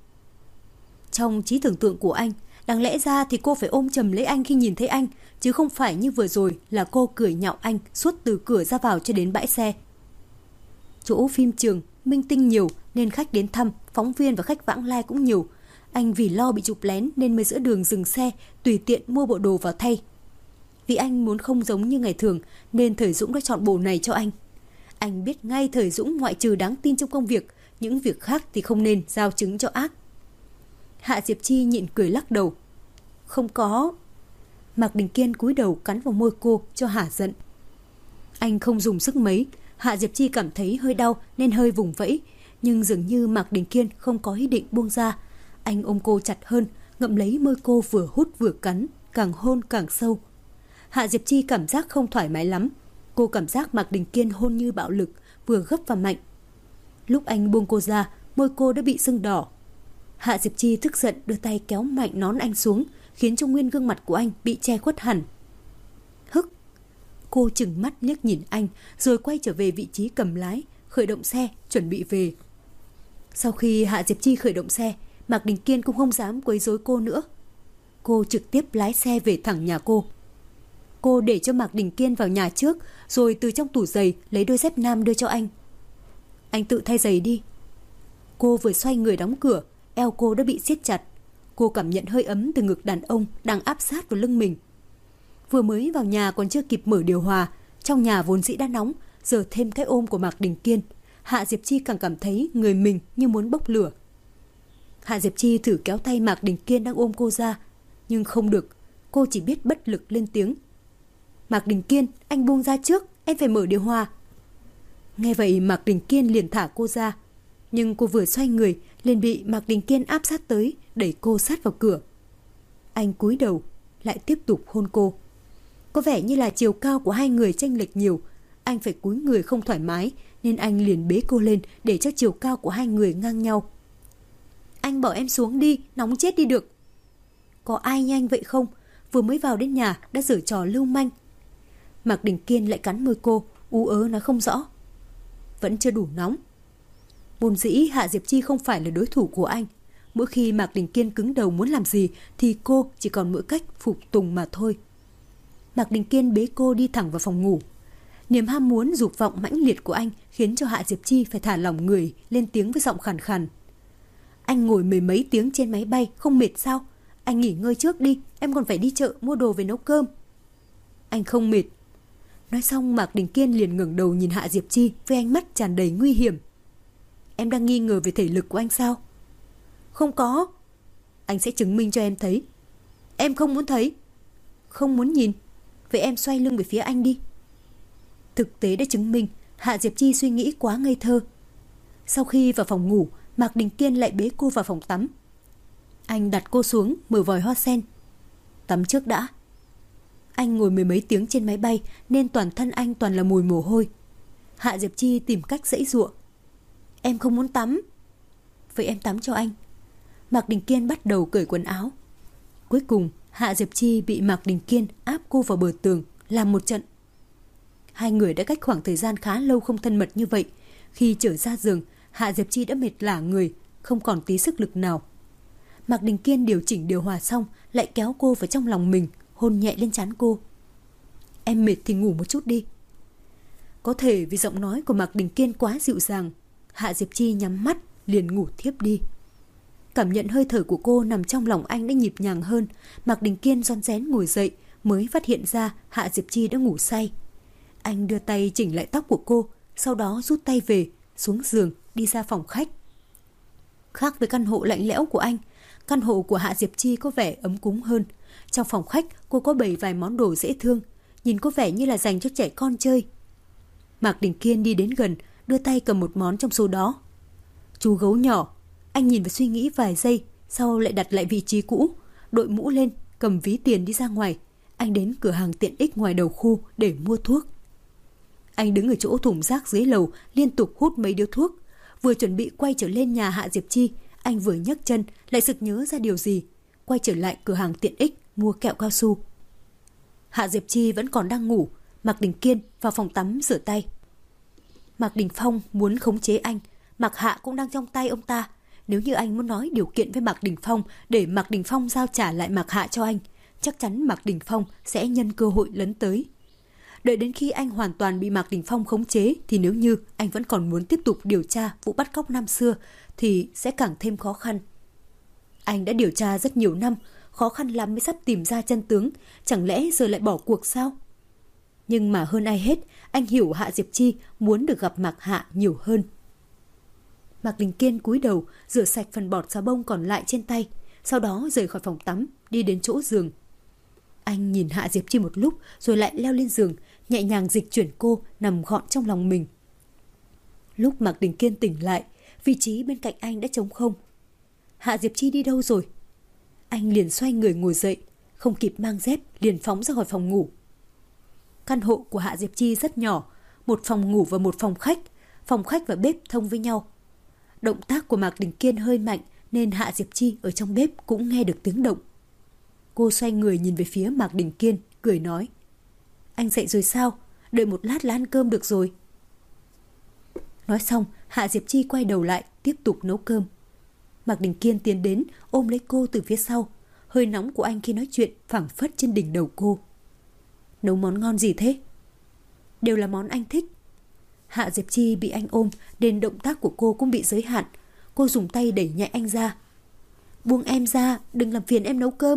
Trong trí tưởng tượng của anh, đáng lẽ ra thì cô phải ôm chầm lấy anh khi nhìn thấy anh, chứ không phải như vừa rồi là cô cười nhạo anh suốt từ cửa ra vào cho đến bãi xe. Chỗ phim trường, minh tinh nhiều nên khách đến thăm, phóng viên và khách vãng lai cũng nhiều. Anh vì lo bị chụp lén nên mới giữa đường dừng xe, tùy tiện mua bộ đồ vào thay. Vì anh muốn không giống như ngày thường nên Thời Dũng đã chọn bộ này cho anh. Anh biết ngay Thời Dũng ngoại trừ đáng tin trong công việc, những việc khác thì không nên giao chứng cho ác. Hạ Diệp Chi nhịn cười lắc đầu. Không có. Mạc Đình Kiên cúi đầu cắn vào môi cô cho hả giận. Anh không dùng sức mấy. Hạ Diệp Chi cảm thấy hơi đau nên hơi vùng vẫy, nhưng dường như Mạc Đình Kiên không có ý định buông ra. Anh ôm cô chặt hơn, ngậm lấy môi cô vừa hút vừa cắn, càng hôn càng sâu. Hạ Diệp Chi cảm giác không thoải mái lắm. Cô cảm giác Mạc Đình Kiên hôn như bạo lực, vừa gấp và mạnh. Lúc anh buông cô ra, môi cô đã bị sưng đỏ. Hạ Diệp Chi tức giận đưa tay kéo mạnh nón anh xuống, khiến cho nguyên gương mặt của anh bị che khuất hẳn. Hức! Cô trừng mắt liếc nhìn anh, rồi quay trở về vị trí cầm lái, khởi động xe, chuẩn bị về. Sau khi Hạ Diệp Chi khởi động xe, Mạc Đình Kiên cũng không dám quấy rối cô nữa. Cô trực tiếp lái xe về thẳng nhà cô. Cô để cho Mạc Đình Kiên vào nhà trước, rồi từ trong tủ giày lấy đôi dép nam đưa cho anh. Anh tự thay giày đi. Cô vừa xoay người đóng cửa, eo cô đã bị siết chặt. Cô cảm nhận hơi ấm từ ngực đàn ông đang áp sát vào lưng mình. Vừa mới vào nhà còn chưa kịp mở điều hòa, trong nhà vốn dĩ đã nóng, giờ thêm cái ôm của Mạc Đình Kiên, Hạ Diệp Chi càng cảm thấy người mình như muốn bốc lửa. Hạ Diệp Chi thử kéo tay Mạc Đình Kiên đang ôm cô ra, nhưng không được. Cô chỉ biết bất lực lên tiếng. Mạc Đình Kiên, anh buông ra trước, em phải mở điều hòa. Nghe vậy Mạc Đình Kiên liền thả cô ra, nhưng cô vừa xoay người liền bị Mạc Đình Kiên áp sát tới, đẩy cô sát vào cửa. Anh cúi đầu, lại tiếp tục hôn cô. Có vẻ như là chiều cao của hai người chênh lệch nhiều, anh phải cúi người không thoải mái, nên anh liền bế cô lên để cho chiều cao của hai người ngang nhau. Anh bỏ em xuống đi, nóng chết đi được. Có ai nhanh vậy không? Vừa mới vào đến nhà đã giở trò lưu manh. Mạc Đình Kiên lại cắn môi cô, ú ớ nói không rõ. Vẫn chưa đủ nóng. Vốn dĩ Hạ Diệp Chi không phải là đối thủ của anh. Mỗi khi Mạc Đình Kiên cứng đầu muốn làm gì thì cô chỉ còn mỗi cách phục tùng mà thôi. Mạc Đình Kiên bế cô đi thẳng vào phòng ngủ. Niềm ham muốn dục vọng mãnh liệt của anh khiến cho Hạ Diệp Chi phải thả lỏng người, lên tiếng với giọng khàn khàn. Anh ngồi mười mấy tiếng trên máy bay không mệt sao? Anh nghỉ ngơi trước đi, em còn phải đi chợ mua đồ về nấu cơm. Anh không mệt. Nói xong Mạc Đình Kiên liền ngẩng đầu nhìn Hạ Diệp Chi với ánh mắt tràn đầy nguy hiểm. Em đang nghi ngờ về thể lực của anh sao? Không có. Anh sẽ chứng minh cho em thấy. Em không muốn thấy. Không muốn nhìn. Vậy em xoay lưng về phía anh đi. Thực tế đã chứng minh Hạ Diệp Chi suy nghĩ quá ngây thơ. Sau khi vào phòng ngủ, Mạc Đình Kiên lại bế cô vào phòng tắm. Anh đặt cô xuống, mở vòi hoa sen. Tắm trước đã. Anh ngồi mười mấy tiếng trên máy bay nên toàn thân anh toàn là mùi mồ hôi. Hạ Diệp Chi tìm cách giãy giụa. Em không muốn tắm. Vậy em tắm cho anh. Mạc Đình Kiên bắt đầu cởi quần áo. Cuối cùng Hạ Diệp Chi bị Mạc Đình Kiên áp cô vào bờ tường, làm một trận. Hai người đã cách khoảng thời gian khá lâu không thân mật như vậy. Khi trở ra giường, Hạ Diệp Chi đã mệt lả người, không còn tí sức lực nào. Mạc Đình Kiên điều chỉnh điều hòa xong, lại kéo cô vào trong lòng mình, hôn nhẹ lên trán cô. Em mệt thì ngủ một chút đi. Có thể vì giọng nói của Mạc Đình Kiên quá dịu dàng, Hạ Diệp Chi nhắm mắt liền ngủ thiếp đi. Cảm nhận hơi thở của cô nằm trong lòng anh đã nhịp nhàng hơn, Mạc Đình Kiên ron rén ngồi dậy mới phát hiện ra Hạ Diệp Chi đã ngủ say. Anh đưa tay chỉnh lại tóc của cô, sau đó rút tay về, xuống giường đi ra phòng khách. Khác với căn hộ lạnh lẽo của anh, căn hộ của Hạ Diệp Chi có vẻ ấm cúng hơn. Trong phòng khách cô có bày vài món đồ dễ thương, nhìn có vẻ như là dành cho trẻ con chơi. Mạc Đình Kiên đi đến gần, đưa tay cầm một món trong số đó. Chú gấu nhỏ. Anh nhìn và suy nghĩ vài giây, sau lại đặt lại vị trí cũ, đội mũ lên, cầm ví tiền đi ra ngoài. Anh đến cửa hàng tiện ích ngoài đầu khu để mua thuốc. Anh đứng ở chỗ thùng rác dưới lầu, liên tục hút mấy điếu thuốc. Vừa chuẩn bị quay trở lên nhà Hạ Diệp Chi, anh vừa nhấc chân lại sực nhớ ra điều gì, quay trở lại cửa hàng tiện ích mua kẹo cao su. Hạ Diệp Chi vẫn còn đang ngủ. Mạc Đình Kiên vào phòng tắm rửa tay. Mạc Đình Phong muốn khống chế anh, Mạc Hạ cũng đang trong tay ông ta. Nếu như anh muốn nói điều kiện với Mạc Đình Phong để Mạc Đình Phong giao trả lại Mạc Hạ cho anh, chắc chắn Mạc Đình Phong sẽ nhân cơ hội lấn tới. Đợi đến khi anh hoàn toàn bị Mạc Đình Phong khống chế thì nếu như anh vẫn còn muốn tiếp tục điều tra vụ bắt cóc năm xưa thì sẽ càng thêm khó khăn. Anh đã điều tra rất nhiều năm, khó khăn lắm mới sắp tìm ra chân tướng, chẳng lẽ giờ lại bỏ cuộc sao? Nhưng mà hơn ai hết, anh hiểu Hạ Diệp Chi muốn được gặp Mạc Hạ nhiều hơn. Mạc Đình Kiên cúi đầu, rửa sạch phần bọt xà bông còn lại trên tay, sau đó rời khỏi phòng tắm, đi đến chỗ giường. Anh nhìn Hạ Diệp Chi một lúc rồi lại leo lên giường, nhẹ nhàng dịch chuyển cô nằm gọn trong lòng mình. Lúc Mạc Đình Kiên tỉnh lại, vị trí bên cạnh anh đã trống không. Hạ Diệp Chi đi đâu rồi? Anh liền xoay người ngồi dậy, không kịp mang dép liền phóng ra khỏi phòng ngủ. Căn hộ của Hạ Diệp Chi rất nhỏ, một phòng ngủ và một phòng khách và bếp thông với nhau. Động tác của Mạc Đình Kiên hơi mạnh nên Hạ Diệp Chi ở trong bếp cũng nghe được tiếng động. Cô xoay người nhìn về phía Mạc Đình Kiên, cười nói: Anh dậy rồi sao? Đợi một lát là ăn cơm được rồi. Nói xong, Hạ Diệp Chi quay đầu lại, tiếp tục nấu cơm. Mạc Đình Kiên tiến đến, ôm lấy cô từ phía sau. Hơi nóng của anh khi nói chuyện phảng phất trên đỉnh đầu cô. Nấu món ngon gì thế? Đều là món anh thích. Hạ Diệp Chi bị anh ôm nên động tác của cô cũng bị giới hạn. Cô dùng tay đẩy nhẹ anh ra. Buông em ra, đừng làm phiền em nấu cơm.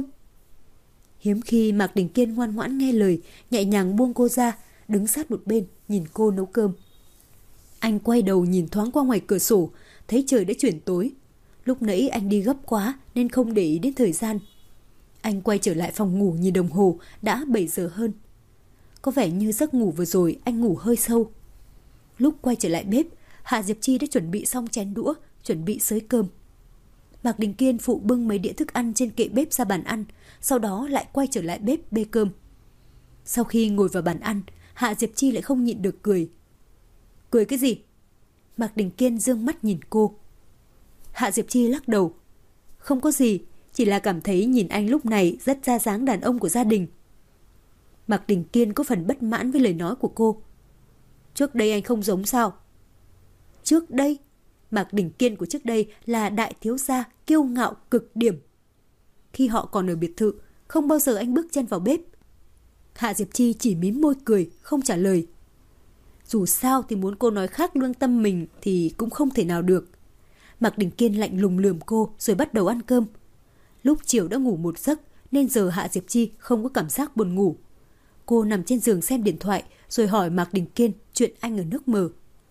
Hiếm khi Mạc Đình Kiên ngoan ngoãn nghe lời, nhẹ nhàng buông cô ra, đứng sát một bên nhìn cô nấu cơm. Anh quay đầu nhìn thoáng qua ngoài cửa sổ, thấy trời đã chuyển tối. Lúc nãy anh đi gấp quá nên không để ý đến thời gian. Anh quay trở lại phòng ngủ nhìn đồng hồ, đã 7 giờ hơn. Có vẻ như giấc ngủ vừa rồi anh ngủ hơi sâu. Lúc quay trở lại bếp, Hạ Diệp Chi đã chuẩn bị xong chén đũa, chuẩn bị xới cơm. Mạc Đình Kiên phụ bưng mấy đĩa thức ăn trên kệ bếp ra bàn ăn, sau đó lại quay trở lại bếp bê cơm. Sau khi ngồi vào bàn ăn, Hạ Diệp Chi lại không nhịn được cười. Cười cái gì? Mạc Đình Kiên dương mắt nhìn cô. Hạ Diệp Chi lắc đầu. Không có gì, chỉ là cảm thấy nhìn anh lúc này rất ra dáng đàn ông của gia đình. Mạc Đình Kiên có phần bất mãn với lời nói của cô. Trước đây anh không giống sao? Trước đây? Mạc Đình Kiên của trước đây là đại thiếu gia kiêu ngạo cực điểm. Khi họ còn ở biệt thự, không bao giờ anh bước chân vào bếp. Hạ Diệp Chi chỉ mím môi cười, không trả lời. Dù sao thì muốn cô nói khác lương tâm mình thì cũng không thể nào được. Mạc Đình Kiên lạnh lùng lườm cô rồi bắt đầu ăn cơm. Lúc chiều đã ngủ một giấc nên giờ Hạ Diệp Chi không có cảm giác buồn ngủ. Cô nằm trên giường xem điện thoại rồi hỏi Mạc Đình Kiên chuyện anh ở nước Mờ.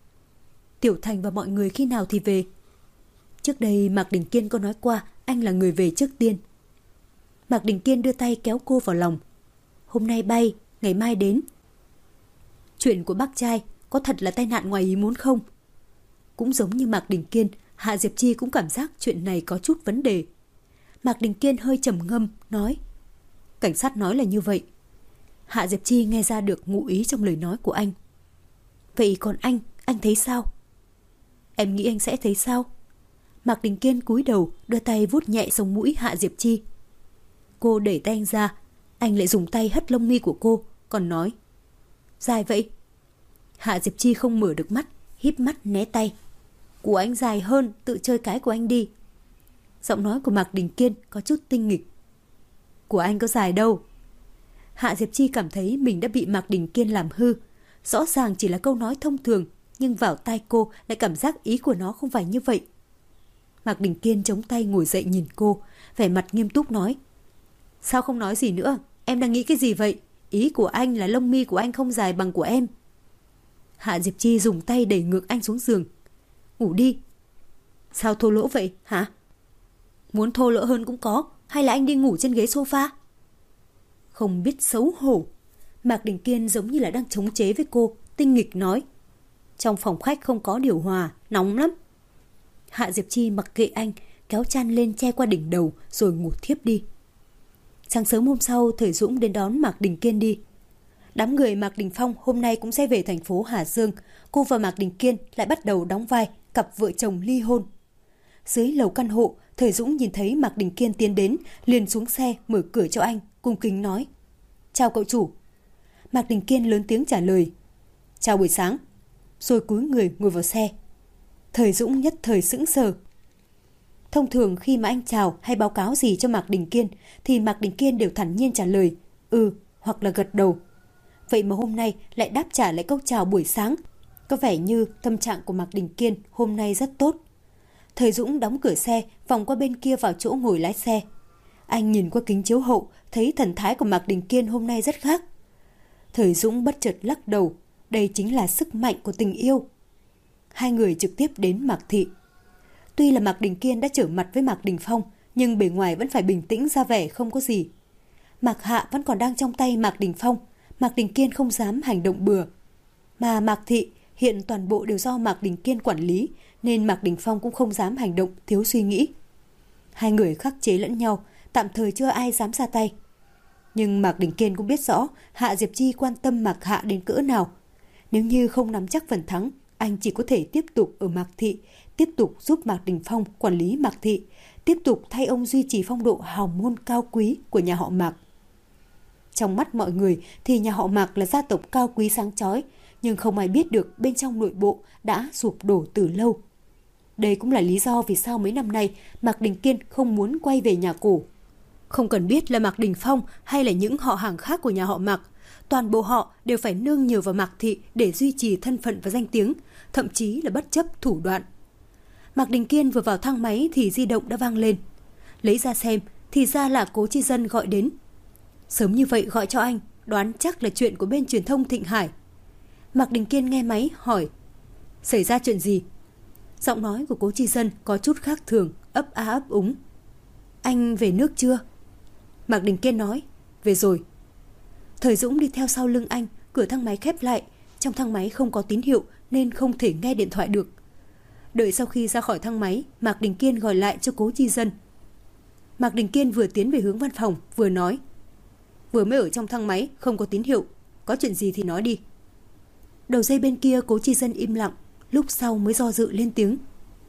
Tiểu Thành và mọi người khi nào thì về? Trước đây Mạc Đình Kiên có nói qua anh là người về trước tiên. Mạc Đình Kiên đưa tay kéo cô vào lòng. Hôm nay bay, ngày mai đến. Chuyện của bác trai có thật là tai nạn ngoài ý muốn không? Cũng giống như Mạc Đình Kiên, Hạ Diệp Chi cũng cảm giác chuyện này có chút vấn đề. Mạc Đình Kiên hơi trầm ngâm, nói. Cảnh sát nói là như vậy. Hạ Diệp Chi nghe ra được ngụ ý trong lời nói của anh. Vậy còn anh thấy sao? Em nghĩ anh sẽ thấy sao? Mạc Đình Kiên cúi đầu, đưa tay vuốt nhẹ sống mũi Hạ Diệp Chi. Cô đẩy tay anh ra, anh lại dùng tay hất lông mi của cô, còn nói. Dài vậy? Hạ Diệp Chi không mở được mắt, híp mắt né tay. Của anh dài hơn, tự chơi cái của anh đi. Giọng nói của Mạc Đình Kiên có chút tinh nghịch. Của anh có dài đâu. Hạ Diệp Chi cảm thấy mình đã bị Mạc Đình Kiên làm hư. Rõ ràng chỉ là câu nói thông thường, nhưng vào tai cô lại cảm giác ý của nó không phải như vậy. Mạc Đình Kiên chống tay ngồi dậy nhìn cô, vẻ mặt nghiêm túc nói. Sao không nói gì nữa? Em đang nghĩ cái gì vậy? Ý của anh là lông mi của anh không dài bằng của em. Hạ Diệp Chi dùng tay đẩy ngược anh xuống giường. Ngủ đi. Sao thô lỗ vậy hả? Muốn thô lỗ hơn cũng có, hay là anh đi ngủ trên ghế sofa? Không biết xấu hổ. Mạc Đình Kiên giống như là đang chống chế với cô, tinh nghịch nói. Trong phòng khách không có điều hòa, nóng lắm. Hạ Diệp Chi mặc kệ anh, kéo chăn lên che qua đỉnh đầu rồi ngủ thiếp đi. Sáng sớm hôm sau, Thời Dũng đến đón Mạc Đình Kiên đi. Đám người Mạc Đình Phong hôm nay cũng sẽ về thành phố Hà Dương. Cô và Mạc Đình Kiên lại bắt đầu đóng vai cặp vợ chồng ly hôn. Dưới lầu căn hộ, Thời Dũng nhìn thấy Mạc Đình Kiên tiến đến, liền xuống xe mở cửa cho anh, cung kính nói. Chào cậu chủ. Mạc Đình Kiên lớn tiếng trả lời. Chào buổi sáng. Rồi cúi người ngồi vào xe. Thời Dũng nhất thời sững sờ. Thông thường khi mà anh chào hay báo cáo gì cho Mạc Đình Kiên thì Mạc Đình Kiên đều thản nhiên trả lời hoặc là gật đầu. Vậy mà hôm nay lại đáp trả lại câu chào buổi sáng. Có vẻ như tâm trạng của Mạc Đình Kiên hôm nay rất tốt. Thời Dũng đóng cửa xe, vòng qua bên kia vào chỗ ngồi lái xe. Anh nhìn qua kính chiếu hậu, thấy thần thái của Mạc Đình Kiên hôm nay rất khác. Thời Dũng bất chợt lắc đầu, đây chính là sức mạnh của tình yêu. Hai người trực tiếp đến Mạc Thị. Tuy là Mạc Đình Kiên đã trở mặt với Mạc Đình Phong, nhưng bề ngoài vẫn phải bình tĩnh ra vẻ không có gì. Mạc Hạ vẫn còn đang trong tay Mạc Đình Phong, Mạc Đình Kiên không dám hành động bừa. Mà Mạc Thị hiện toàn bộ đều do Mạc Đình Kiên quản lý, nên Mạc Đình Phong cũng không dám hành động thiếu suy nghĩ. Hai người khắc chế lẫn nhau, tạm thời chưa ai dám ra tay. Nhưng Mạc Đình Kiên cũng biết rõ Hạ Diệp Chi quan tâm Mạc Hạ đến cỡ nào. Nếu như không nắm chắc phần thắng, anh chỉ có thể tiếp tục ở Mạc Thị, tiếp tục giúp Mạc Đình Phong quản lý Mạc Thị, tiếp tục thay ông duy trì phong độ hào môn cao quý của nhà họ Mạc. Trong mắt mọi người thì nhà họ Mạc là gia tộc cao quý sáng chói, nhưng không ai biết được bên trong nội bộ đã sụp đổ từ lâu. Đây cũng là lý do vì sao mấy năm nay Mạc Đình Kiên không muốn quay về nhà cũ. Không cần biết là Mạc Đình Phong hay là những họ hàng khác của nhà họ Mạc, toàn bộ họ đều phải nương nhờ vào Mạc Thị để duy trì thân phận và danh tiếng, thậm chí là bất chấp thủ đoạn. Mạc Đình Kiên vừa vào thang máy thì di động đã vang lên. Lấy ra xem thì ra là Cố Chi Dân gọi đến. Sớm như vậy gọi cho anh, đoán chắc là chuyện của bên truyền thông Thịnh Hải. Mạc Đình Kiên nghe máy hỏi, xảy ra chuyện gì? Giọng nói của Cố Chi Dân có chút khác thường, ấp a ấp úng. Anh về nước chưa? Mạc Đình Kiên nói, về rồi. Thời Dũng đi theo sau lưng anh, cửa thang máy khép lại. Trong thang máy không có tín hiệu nên không thể nghe điện thoại được. Đợi sau khi ra khỏi thang máy, Mạc Đình Kiên gọi lại cho Cố Chi Dân. Mạc Đình Kiên vừa tiến về hướng văn phòng, vừa nói, vừa mới ở trong thang máy, không có tín hiệu. Có chuyện gì thì nói đi. Đầu dây bên kia Cố Chi Dân im lặng, lúc sau mới do dự lên tiếng.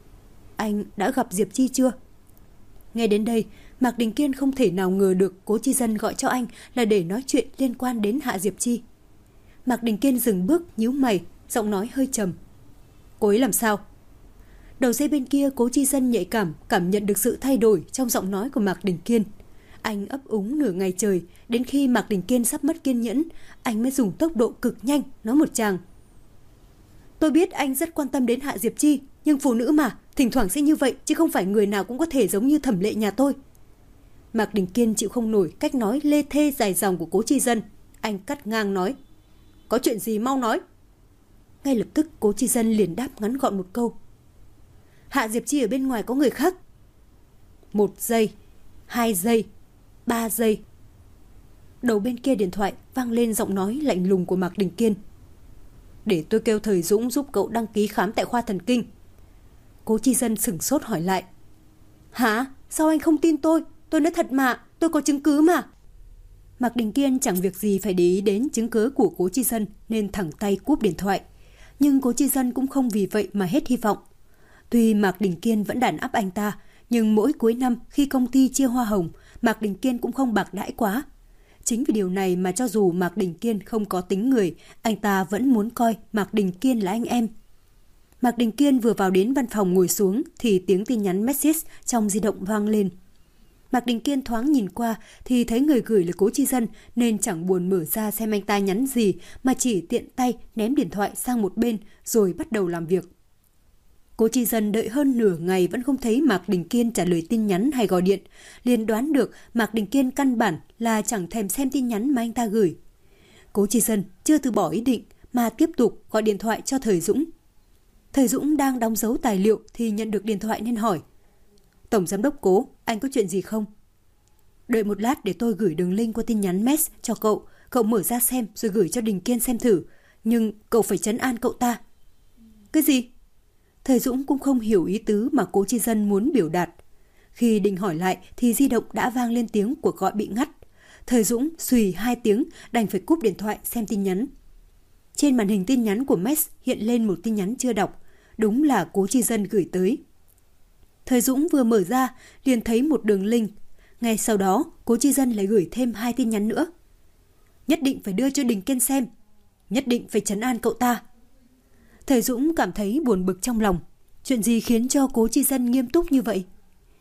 Anh đã gặp Diệp Chi chưa? Nghe đến đây, Mạc Đình Kiên không thể nào ngờ được Cố Chi Dân gọi cho anh là để nói chuyện liên quan đến Hạ Diệp Chi. Mạc Đình Kiên dừng bước, nhíu mày, giọng nói hơi trầm. Cô ấy làm sao? Đầu dây bên kia Cố Chi Dân nhạy cảm nhận được sự thay đổi trong giọng nói của Mạc Đình Kiên. Anh ấp úng nửa ngày trời, đến khi Mạc Đình Kiên sắp mất kiên nhẫn, anh mới dùng tốc độ cực nhanh nói một tràng. Tôi biết anh rất quan tâm đến Hạ Diệp Chi, nhưng phụ nữ mà, thỉnh thoảng sẽ như vậy, chứ không phải người nào cũng có thể giống như Thẩm Lệ nhà tôi. Mạc Đình Kiên chịu không nổi cách nói lê thê dài dòng của Cố Chi Dân. Anh cắt ngang nói, có chuyện gì mau nói. Ngay lập tức Cố Chi Dân liền đáp ngắn gọn một câu. Hạ Diệp Chi ở bên ngoài có người khác. 1 giây, 2 giây, 3 giây. Đầu bên kia điện thoại vang lên giọng nói lạnh lùng của Mạc Đình Kiên. Để tôi kêu Thời Dũng giúp cậu đăng ký khám tại khoa thần kinh. Cố Chi Dân sửng sốt hỏi lại. Hả? Sao anh không tin tôi? Tôi nói thật mà, tôi có chứng cứ mà. Mạc Đình Kiên chẳng việc gì phải để ý đến chứng cứ của Cố Chi Dân nên thẳng tay cúp điện thoại. Nhưng Cố Chi Dân cũng không vì vậy mà hết hy vọng. Tuy Mạc Đình Kiên vẫn đàn áp anh ta, nhưng mỗi cuối năm khi công ty chia hoa hồng, Mạc Đình Kiên cũng không bạc đãi quá. Chính vì điều này mà cho dù Mạc Đình Kiên không có tính người, anh ta vẫn muốn coi Mạc Đình Kiên là anh em. Mạc Đình Kiên vừa vào đến văn phòng ngồi xuống thì tiếng tin nhắn message trong di động vang lên. Mạc Đình Kiên thoáng nhìn qua thì thấy người gửi là Cố Chi Dân nên chẳng buồn mở ra xem anh ta nhắn gì mà chỉ tiện tay ném điện thoại sang một bên rồi bắt đầu làm việc. Cố Chi Dân đợi hơn nửa ngày vẫn không thấy Mạc Đình Kiên trả lời tin nhắn hay gọi điện, liền đoán được Mạc Đình Kiên căn bản là chẳng thèm xem tin nhắn mà anh ta gửi. Cố Chi Dân chưa từ bỏ ý định mà tiếp tục gọi điện thoại cho Thời Dũng. Thời Dũng đang đóng dấu tài liệu thì nhận được điện thoại nên hỏi. Tổng giám đốc Cố, anh có chuyện gì không? Đợi một lát để tôi gửi đường link qua tin nhắn mess cho cậu. Cậu mở ra xem rồi gửi cho Đình Kiên xem thử. Nhưng cậu phải trấn an cậu ta. Cái gì? Thời Dũng cũng không hiểu ý tứ mà Cố Chi Dân muốn biểu đạt. Khi định hỏi lại thì di động đã vang lên tiếng cuộc gọi bị ngắt. Thời Dũng xùy 2 tiếng đành phải cúp điện thoại xem tin nhắn. Trên màn hình tin nhắn của Mess hiện lên một tin nhắn chưa đọc. Đúng là Cố Chi Dân gửi tới. Thời Dũng vừa mở ra liền thấy một đường link. Ngay sau đó Cố Chi Dân lại gửi thêm 2 tin nhắn nữa. Nhất định phải đưa cho Đình Kiên xem. Nhất định phải trấn an cậu ta. Thời Dũng cảm thấy buồn bực trong lòng. Chuyện gì khiến cho Cố Chi Dân nghiêm túc như vậy?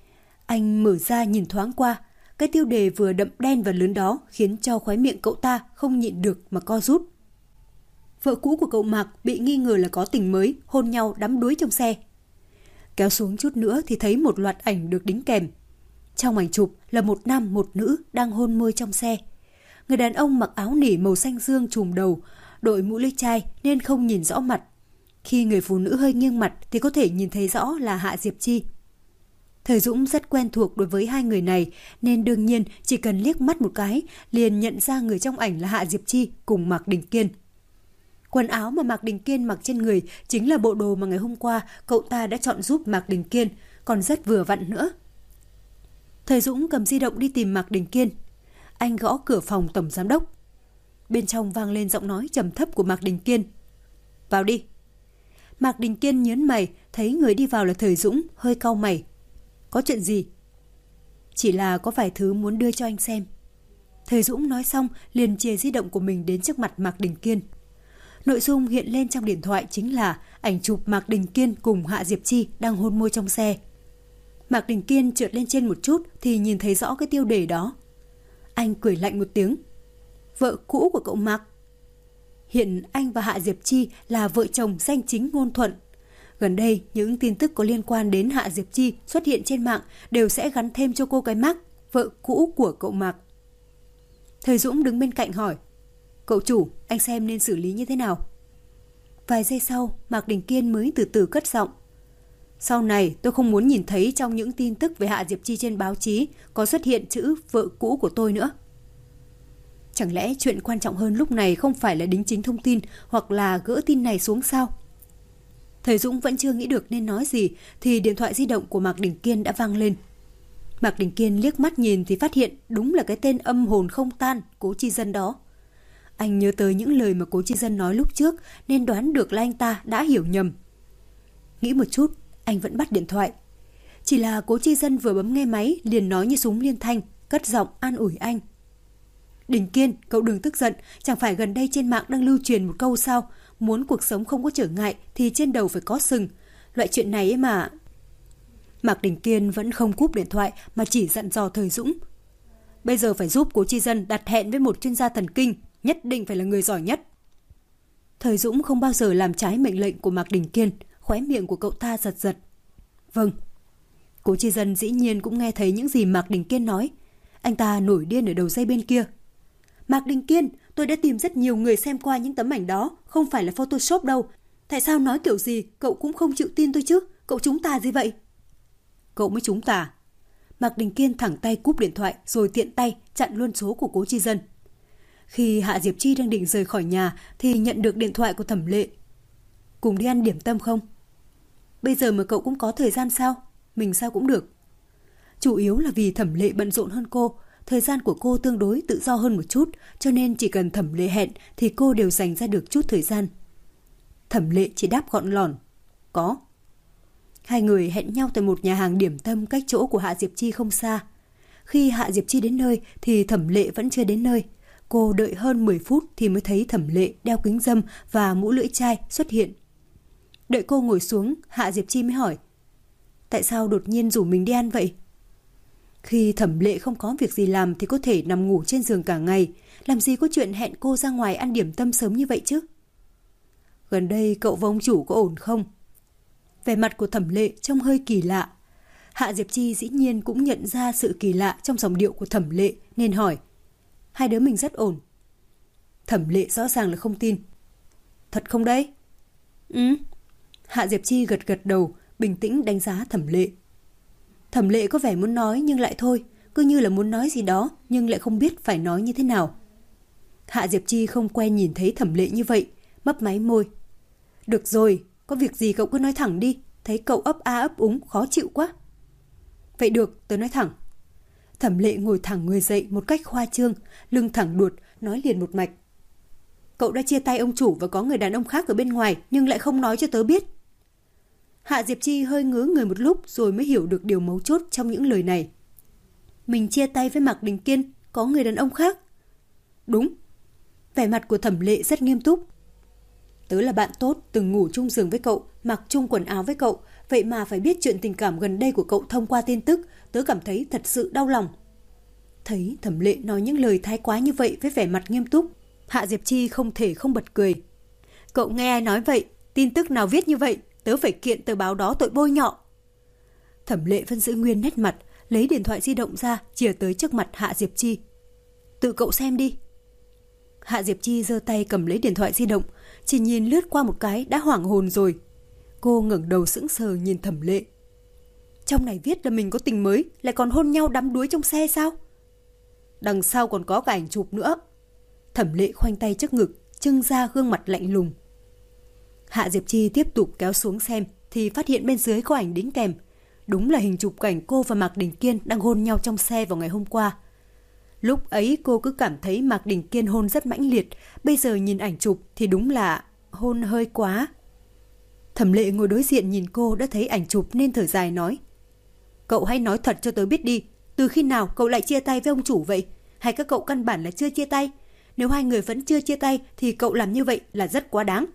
Anh mở ra nhìn thoáng qua. Cái tiêu đề vừa đậm đen và lớn đó khiến cho khóe miệng cậu ta không nhịn được mà co rút. Vợ cũ của cậu Mạc bị nghi ngờ là có tình mới, hôn nhau đắm đuối trong xe. Kéo xuống chút nữa thì thấy một loạt ảnh được đính kèm. Trong ảnh chụp là một nam một nữ đang hôn môi trong xe. Người đàn ông mặc áo nỉ màu xanh dương trùm đầu, đội mũ lưỡi chai nên không nhìn rõ mặt. Khi người phụ nữ hơi nghiêng mặt thì có thể nhìn thấy rõ là Hạ Diệp Chi. Thời Dũng rất quen thuộc đối với hai người này nên đương nhiên chỉ cần liếc mắt một cái liền nhận ra người trong ảnh là Hạ Diệp Chi cùng Mạc Đình Kiên. Quần áo mà Mạc Đình Kiên mặc trên người chính là bộ đồ mà ngày hôm qua cậu ta đã chọn giúp Mạc Đình Kiên, còn rất vừa vặn nữa. Thời Dũng cầm di động đi tìm Mạc Đình Kiên. Anh gõ cửa phòng tổng giám đốc. Bên trong vang lên giọng nói trầm thấp của Mạc Đình Kiên. Vào đi. Mạc Đình Kiên nhớn mày, thấy người đi vào là Thời Dũng, hơi cau mày. Có chuyện gì? Chỉ là có vài thứ muốn đưa cho anh xem. Thời Dũng nói xong liền chìa di động của mình đến trước mặt Mạc Đình Kiên. Nội dung hiện lên trong điện thoại chính là ảnh chụp Mạc Đình Kiên cùng Hạ Diệp Chi đang hôn môi trong xe. Mạc Đình Kiên trượt lên trên một chút thì nhìn thấy rõ cái tiêu đề đó. Anh cười lạnh một tiếng. Vợ cũ của cậu Mạc. Hiện anh và Hạ Diệp Chi là vợ chồng danh chính ngôn thuận. Gần đây, những tin tức có liên quan đến Hạ Diệp Chi xuất hiện trên mạng đều sẽ gắn thêm cho cô cái mác vợ cũ của cậu Mạc. Thời Dũng đứng bên cạnh hỏi. Cậu chủ, anh xem nên xử lý như thế nào? Vài giây sau, Mạc Đình Kiên mới từ từ cất giọng. Sau này tôi không muốn nhìn thấy trong những tin tức về Hạ Diệp Chi trên báo chí có xuất hiện chữ vợ cũ của tôi nữa. Chẳng lẽ chuyện quan trọng hơn lúc này không phải là đính chính thông tin hoặc là gỡ tin này xuống sao? Thời Dũng vẫn chưa nghĩ được nên nói gì thì điện thoại di động của Mạc Đình Kiên đã vang lên. Mạc Đình Kiên liếc mắt nhìn thì phát hiện đúng là cái tên âm hồn không tan Cố Chi Dân đó. Anh nhớ tới những lời mà Cố Chi Dân nói lúc trước nên đoán được là anh ta đã hiểu nhầm. Nghĩ một chút, anh vẫn bắt điện thoại. Chỉ là Cố Chi Dân vừa bấm nghe máy liền nói như súng liên thanh, cất giọng an ủi anh. Đình Kiên, cậu đừng tức giận, chẳng phải gần đây trên mạng đang lưu truyền một câu sao? Muốn cuộc sống không có trở ngại thì trên đầu phải có sừng. Loại chuyện này ấy mà. Mạc Đình Kiên vẫn không cúp điện thoại mà chỉ dặn dò Thời Dũng. Bây giờ phải giúp Cố Chi Dân đặt hẹn với một chuyên gia thần kinh, nhất định phải là người giỏi nhất. Thời Dũng không bao giờ làm trái mệnh lệnh của Mạc Đình Kiên, khóe miệng của cậu ta giật giật. Vâng. Cố Chi Dân dĩ nhiên cũng nghe thấy những gì Mạc Đình Kiên nói. Anh ta nổi điên ở đầu dây bên kia. Mạc Đình Kiên, tôi đã tìm rất nhiều người xem qua những tấm ảnh đó, không phải là Photoshop đâu. Tại sao nói kiểu gì cậu cũng không chịu tin tôi chứ? Cậu trúng tà gì vậy? Cậu mới trúng tà. Mạc Đình Kiên thẳng tay cúp điện thoại rồi tiện tay chặn luôn số của Cố Chi Dân. Khi Hạ Diệp Chi đang định rời khỏi nhà thì nhận được điện thoại của Thẩm Lệ. Cùng đi ăn điểm tâm không? Bây giờ mà cậu cũng có thời gian sao? Mình sao cũng được. Chủ yếu là vì Thẩm Lệ bận rộn hơn cô. Thời gian của cô tương đối tự do hơn một chút, cho nên chỉ cần Thẩm Lệ hẹn thì cô đều dành ra được chút thời gian. Thẩm Lệ chỉ đáp gọn lỏn. Có. Hai người hẹn nhau tại một nhà hàng điểm tâm cách chỗ của Hạ Diệp Chi không xa. Khi Hạ Diệp Chi đến nơi thì Thẩm Lệ vẫn chưa đến nơi. Cô đợi hơn 10 phút thì mới thấy Thẩm Lệ đeo kính râm và mũ lưỡi chai xuất hiện. Đợi cô ngồi xuống, Hạ Diệp Chi mới hỏi. Tại sao đột nhiên rủ mình đi ăn vậy? Khi Thẩm Lệ không có việc gì làm thì có thể nằm ngủ trên giường cả ngày. Làm gì có chuyện hẹn cô ra ngoài ăn điểm tâm sớm như vậy chứ? Gần đây cậu và ông chủ có ổn không? Vẻ mặt của Thẩm Lệ trông hơi kỳ lạ. Hạ Diệp Chi dĩ nhiên cũng nhận ra sự kỳ lạ trong giọng điệu của Thẩm Lệ nên hỏi. Hai đứa mình rất ổn. Thẩm Lệ rõ ràng là không tin. Thật không đấy? Hạ Diệp Chi gật gật đầu, bình tĩnh đánh giá Thẩm Lệ. Thẩm Lệ có vẻ muốn nói nhưng lại thôi, cứ như là muốn nói gì đó nhưng lại không biết phải nói như thế nào. Hạ Diệp Chi không quen nhìn thấy Thẩm Lệ như vậy, mấp máy môi. Được rồi, có việc gì cậu cứ nói thẳng đi, thấy cậu ấp a ấp úng khó chịu quá. Vậy được, tớ nói thẳng. Thẩm Lệ ngồi thẳng người dậy một cách khoa trương, lưng thẳng đuột, nói liền một mạch. Cậu đã chia tay ông chủ và có người đàn ông khác ở bên ngoài nhưng lại không nói cho tớ biết. Hạ Diệp Chi hơi ngớ người một lúc rồi mới hiểu được điều mấu chốt trong những lời này. Mình chia tay với Mạc Đình Kiên, có người đàn ông khác. Đúng. Vẻ mặt của Thẩm Lệ rất nghiêm túc. Tớ là bạn tốt, từng ngủ chung giường với cậu, mặc chung quần áo với cậu. Vậy mà phải biết chuyện tình cảm gần đây của cậu thông qua tin tức, tớ cảm thấy thật sự đau lòng. Thấy Thẩm Lệ nói những lời thái quá như vậy với vẻ mặt nghiêm túc, Hạ Diệp Chi không thể không bật cười. Cậu nghe ai nói vậy? Tin tức nào viết như vậy? Tớ phải kiện tờ báo đó tội bôi nhọ. Thẩm Lệ vẫn giữ nguyên nét mặt, lấy điện thoại di động ra, chìa tới trước mặt Hạ Diệp Chi. Tự cậu xem đi. Hạ Diệp Chi giơ tay cầm lấy điện thoại di động, chỉ nhìn lướt qua một cái đã hoảng hồn rồi. Cô ngẩng đầu sững sờ nhìn Thẩm Lệ. Trong này viết là mình có tình mới, lại còn hôn nhau đắm đuối trong xe sao? Đằng sau còn có cả ảnh chụp nữa. Thẩm Lệ khoanh tay trước ngực, trưng ra gương mặt lạnh lùng. Hạ Diệp Chi tiếp tục kéo xuống xem thì phát hiện bên dưới có ảnh đính kèm. Đúng là hình chụp cảnh cô và Mạc Đình Kiên đang hôn nhau trong xe vào ngày hôm qua. Lúc ấy cô cứ cảm thấy Mạc Đình Kiên hôn rất mãnh liệt, bây giờ nhìn ảnh chụp thì đúng là hôn hơi quá. Thẩm Lệ ngồi đối diện nhìn cô đã thấy ảnh chụp nên thở dài nói. Cậu hãy nói thật cho tớ biết đi, từ khi nào cậu lại chia tay với ông chủ vậy? Hay các cậu căn bản là chưa chia tay? Nếu hai người vẫn chưa chia tay thì cậu làm như vậy là rất quá đáng.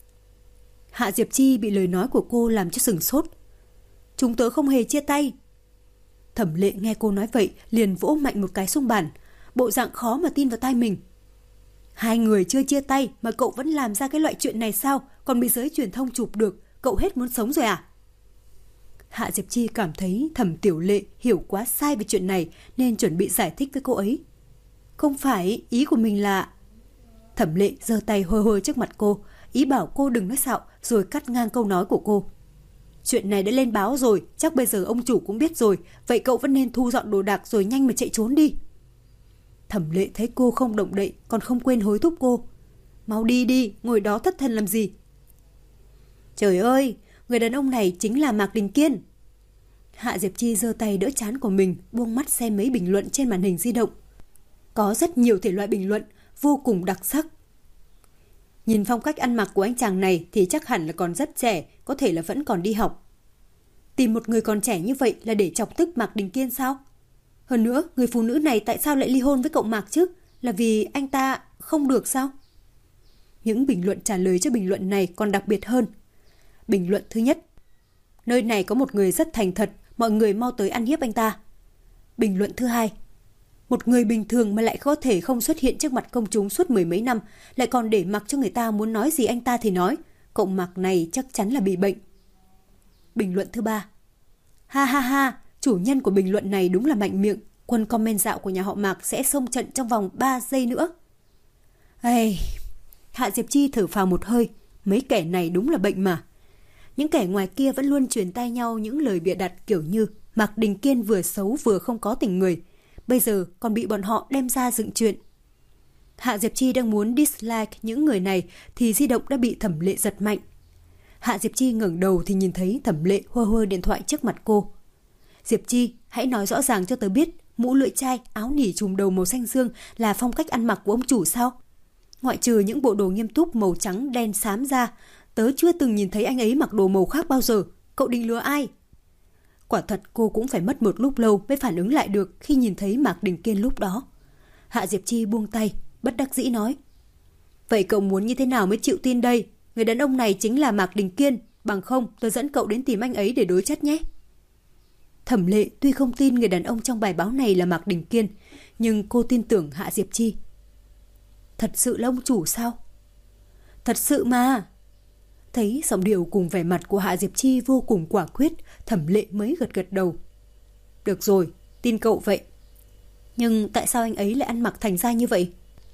Hạ Diệp Chi bị lời nói của cô làm cho sửng sốt. Chúng tớ không hề chia tay. Thẩm Lệ nghe cô nói vậy liền vỗ mạnh một cái xuống bàn, bộ dạng khó mà tin vào tai mình. Hai người chưa chia tay mà cậu vẫn làm ra cái loại chuyện này sao? Còn bị giới truyền thông chụp được, cậu hết muốn sống rồi à? Hạ Diệp Chi cảm thấy Thẩm Tiểu Lệ hiểu quá sai về chuyện này nên chuẩn bị giải thích với cô ấy. Không phải, ý của mình là... Thẩm Lệ giơ tay hôi hôi trước mặt cô, ý bảo cô đừng nói xạo, rồi cắt ngang câu nói của cô. Chuyện này đã lên báo rồi, chắc bây giờ ông chủ cũng biết rồi, vậy cậu vẫn nên thu dọn đồ đạc rồi nhanh mà chạy trốn đi. Thẩm Lệ thấy cô không động đậy, còn không quên hối thúc cô. Mau đi đi, ngồi đó thất thần làm gì? Trời ơi, người đàn ông này chính là Mạc Đình Kiên. Hạ Diệp Chi giơ tay đỡ trán của mình, buông mắt xem mấy bình luận trên màn hình di động. Có rất nhiều thể loại bình luận, vô cùng đặc sắc. Nhìn phong cách ăn mặc của anh chàng này thì chắc hẳn là còn rất trẻ, có thể là vẫn còn đi học. Tìm một người còn trẻ như vậy là để chọc tức Mạc Đình Kiên sao? Hơn nữa, người phụ nữ này tại sao lại ly hôn với cậu Mạc chứ? Là vì anh ta không được sao? Những bình luận trả lời cho bình luận này còn đặc biệt hơn. Bình luận thứ nhất. Nơi này có một người rất thành thật, mọi người mau tới ăn hiếp anh ta. Bình luận thứ hai. Một người bình thường mà lại có thể không xuất hiện trước mặt công chúng suốt mười mấy năm, lại còn để mặc cho người ta muốn nói gì anh ta thì nói. Cậu Mạc này chắc chắn là bị bệnh. Bình luận thứ ba. Ha ha ha, chủ nhân của bình luận này đúng là mạnh miệng. Quân comment dạo của nhà họ Mạc sẽ xông trận trong vòng 3 giây nữa. Ây, Hạ Diệp Chi thở phào một hơi. Mấy kẻ này đúng là bệnh mà. Những kẻ ngoài kia vẫn luôn truyền tai nhau những lời bịa đặt kiểu như Mạc Đình Kiên vừa xấu vừa không có tình người. Bây giờ còn bị bọn họ đem ra dựng chuyện. Hạ Diệp Chi đang muốn dislike những người này thì di động đã bị Thẩm Lệ giật mạnh. Hạ Diệp Chi ngẩng đầu thì nhìn thấy Thẩm Lệ hơ hơ điện thoại trước mặt cô. Diệp Chi, hãy nói rõ ràng cho tớ biết, mũ lưỡi chai, áo nỉ trùm đầu màu xanh dương là phong cách ăn mặc của ông chủ sao? Ngoại trừ những bộ đồ nghiêm túc màu trắng đen xám ra, tớ chưa từng nhìn thấy anh ấy mặc đồ màu khác bao giờ. Cậu định lừa ai? Quả thật cô cũng phải mất một lúc lâu mới phản ứng lại được khi nhìn thấy Mạc Đình Kiên lúc đó. Hạ Diệp Chi buông tay, bất đắc dĩ nói. Vậy cậu muốn như thế nào mới chịu tin đây? Người đàn ông này chính là Mạc Đình Kiên, bằng không tớ dẫn cậu đến tìm anh ấy để đối chất nhé. Thẩm Lệ tuy không tin người đàn ông trong bài báo này là Mạc Đình Kiên, nhưng cô tin tưởng Hạ Diệp Chi. Thật sự là ông chủ sao? Thật sự mà. Thấy giọng điệu cùng vẻ mặt của Hạ Diệp Chi vô cùng quả quyết, Thẩm Lệ mới gật gật đầu. Được rồi, tin cậu vậy. Nhưng tại sao anh ấy lại ăn mặc thành ra như vậy?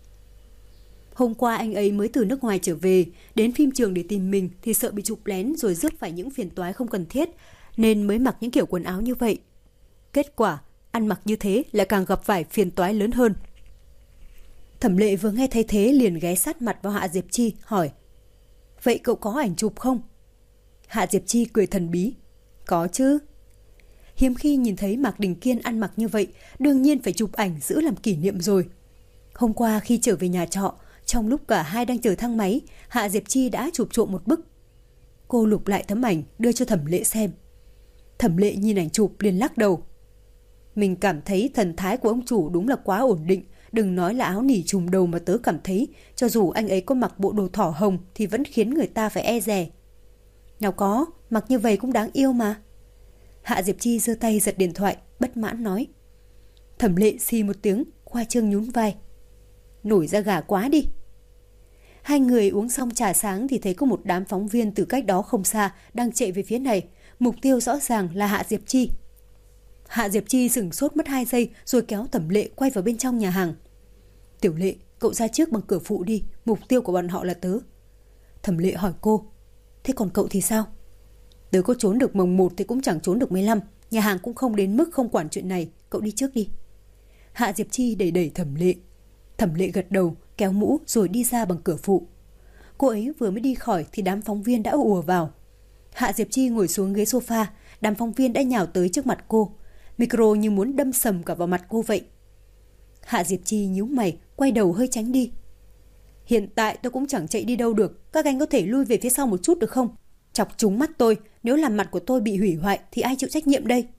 Hôm qua anh ấy mới từ nước ngoài trở về, đến phim trường để tìm mình thì sợ bị chụp lén rồi rước phải những phiền toái không cần thiết, nên mới mặc những kiểu quần áo như vậy. Kết quả, ăn mặc như thế lại càng gặp phải phiền toái lớn hơn. Thẩm Lệ vừa nghe thấy thế liền ghé sát mặt vào Hạ Diệp Chi, hỏi. Vậy cậu có ảnh chụp không? Hạ Diệp Chi cười thần bí. Có chứ. Hiếm khi nhìn thấy Mạc Đình Kiên ăn mặc như vậy, đương nhiên phải chụp ảnh giữ làm kỷ niệm rồi. Hôm qua khi trở về nhà trọ, trong lúc cả hai đang chờ thang máy, Hạ Diệp Chi đã chụp trộm một bức. Cô lục lại tấm ảnh đưa cho Thẩm Lệ xem. Thẩm Lệ nhìn ảnh chụp liền lắc đầu. Mình cảm thấy thần thái của ông chủ đúng là quá ổn định. Đừng nói là áo nỉ trùm đầu mà tớ cảm thấy, cho dù anh ấy có mặc bộ đồ thỏ hồng thì vẫn khiến người ta phải e dè. Nào có, mặc như vậy cũng đáng yêu mà. Hạ Diệp Chi giơ tay giật điện thoại, bất mãn nói. Thẩm Lệ xì một tiếng, khoa trương nhún vai. Nổi da gà quá đi. Hai người uống xong trà sáng thì thấy có một đám phóng viên từ cách đó không xa đang chạy về phía này. Mục tiêu rõ ràng là Hạ Diệp Chi. Hạ Diệp Chi sửng sốt mất 2 giây rồi kéo Thẩm Lệ quay vào bên trong nhà hàng. Tiểu Lệ, cậu ra trước bằng cửa phụ đi, mục tiêu của bọn họ là tớ. Thẩm Lệ hỏi cô, thế còn cậu thì sao? Tớ có trốn được mồng 1 thì cũng chẳng trốn được 15, nhà hàng cũng không đến mức không quản chuyện này, cậu đi trước đi. Hạ Diệp Chi đẩy đẩy Thẩm Lệ. Thẩm Lệ gật đầu, kéo mũ rồi đi ra bằng cửa phụ. Cô ấy vừa mới đi khỏi thì đám phóng viên đã ùa vào. Hạ Diệp Chi ngồi xuống ghế sofa, đám phóng viên đã nhào tới trước mặt cô. Micro như muốn đâm sầm cả vào mặt cô vậy. Hạ Diệp Chi nhíu mày, quay đầu hơi tránh đi. Hiện tại tôi cũng chẳng chạy đi đâu được, các anh có thể lui về phía sau một chút được không? Chọc trúng mắt tôi, nếu làm mặt của tôi bị hủy hoại thì ai chịu trách nhiệm đây?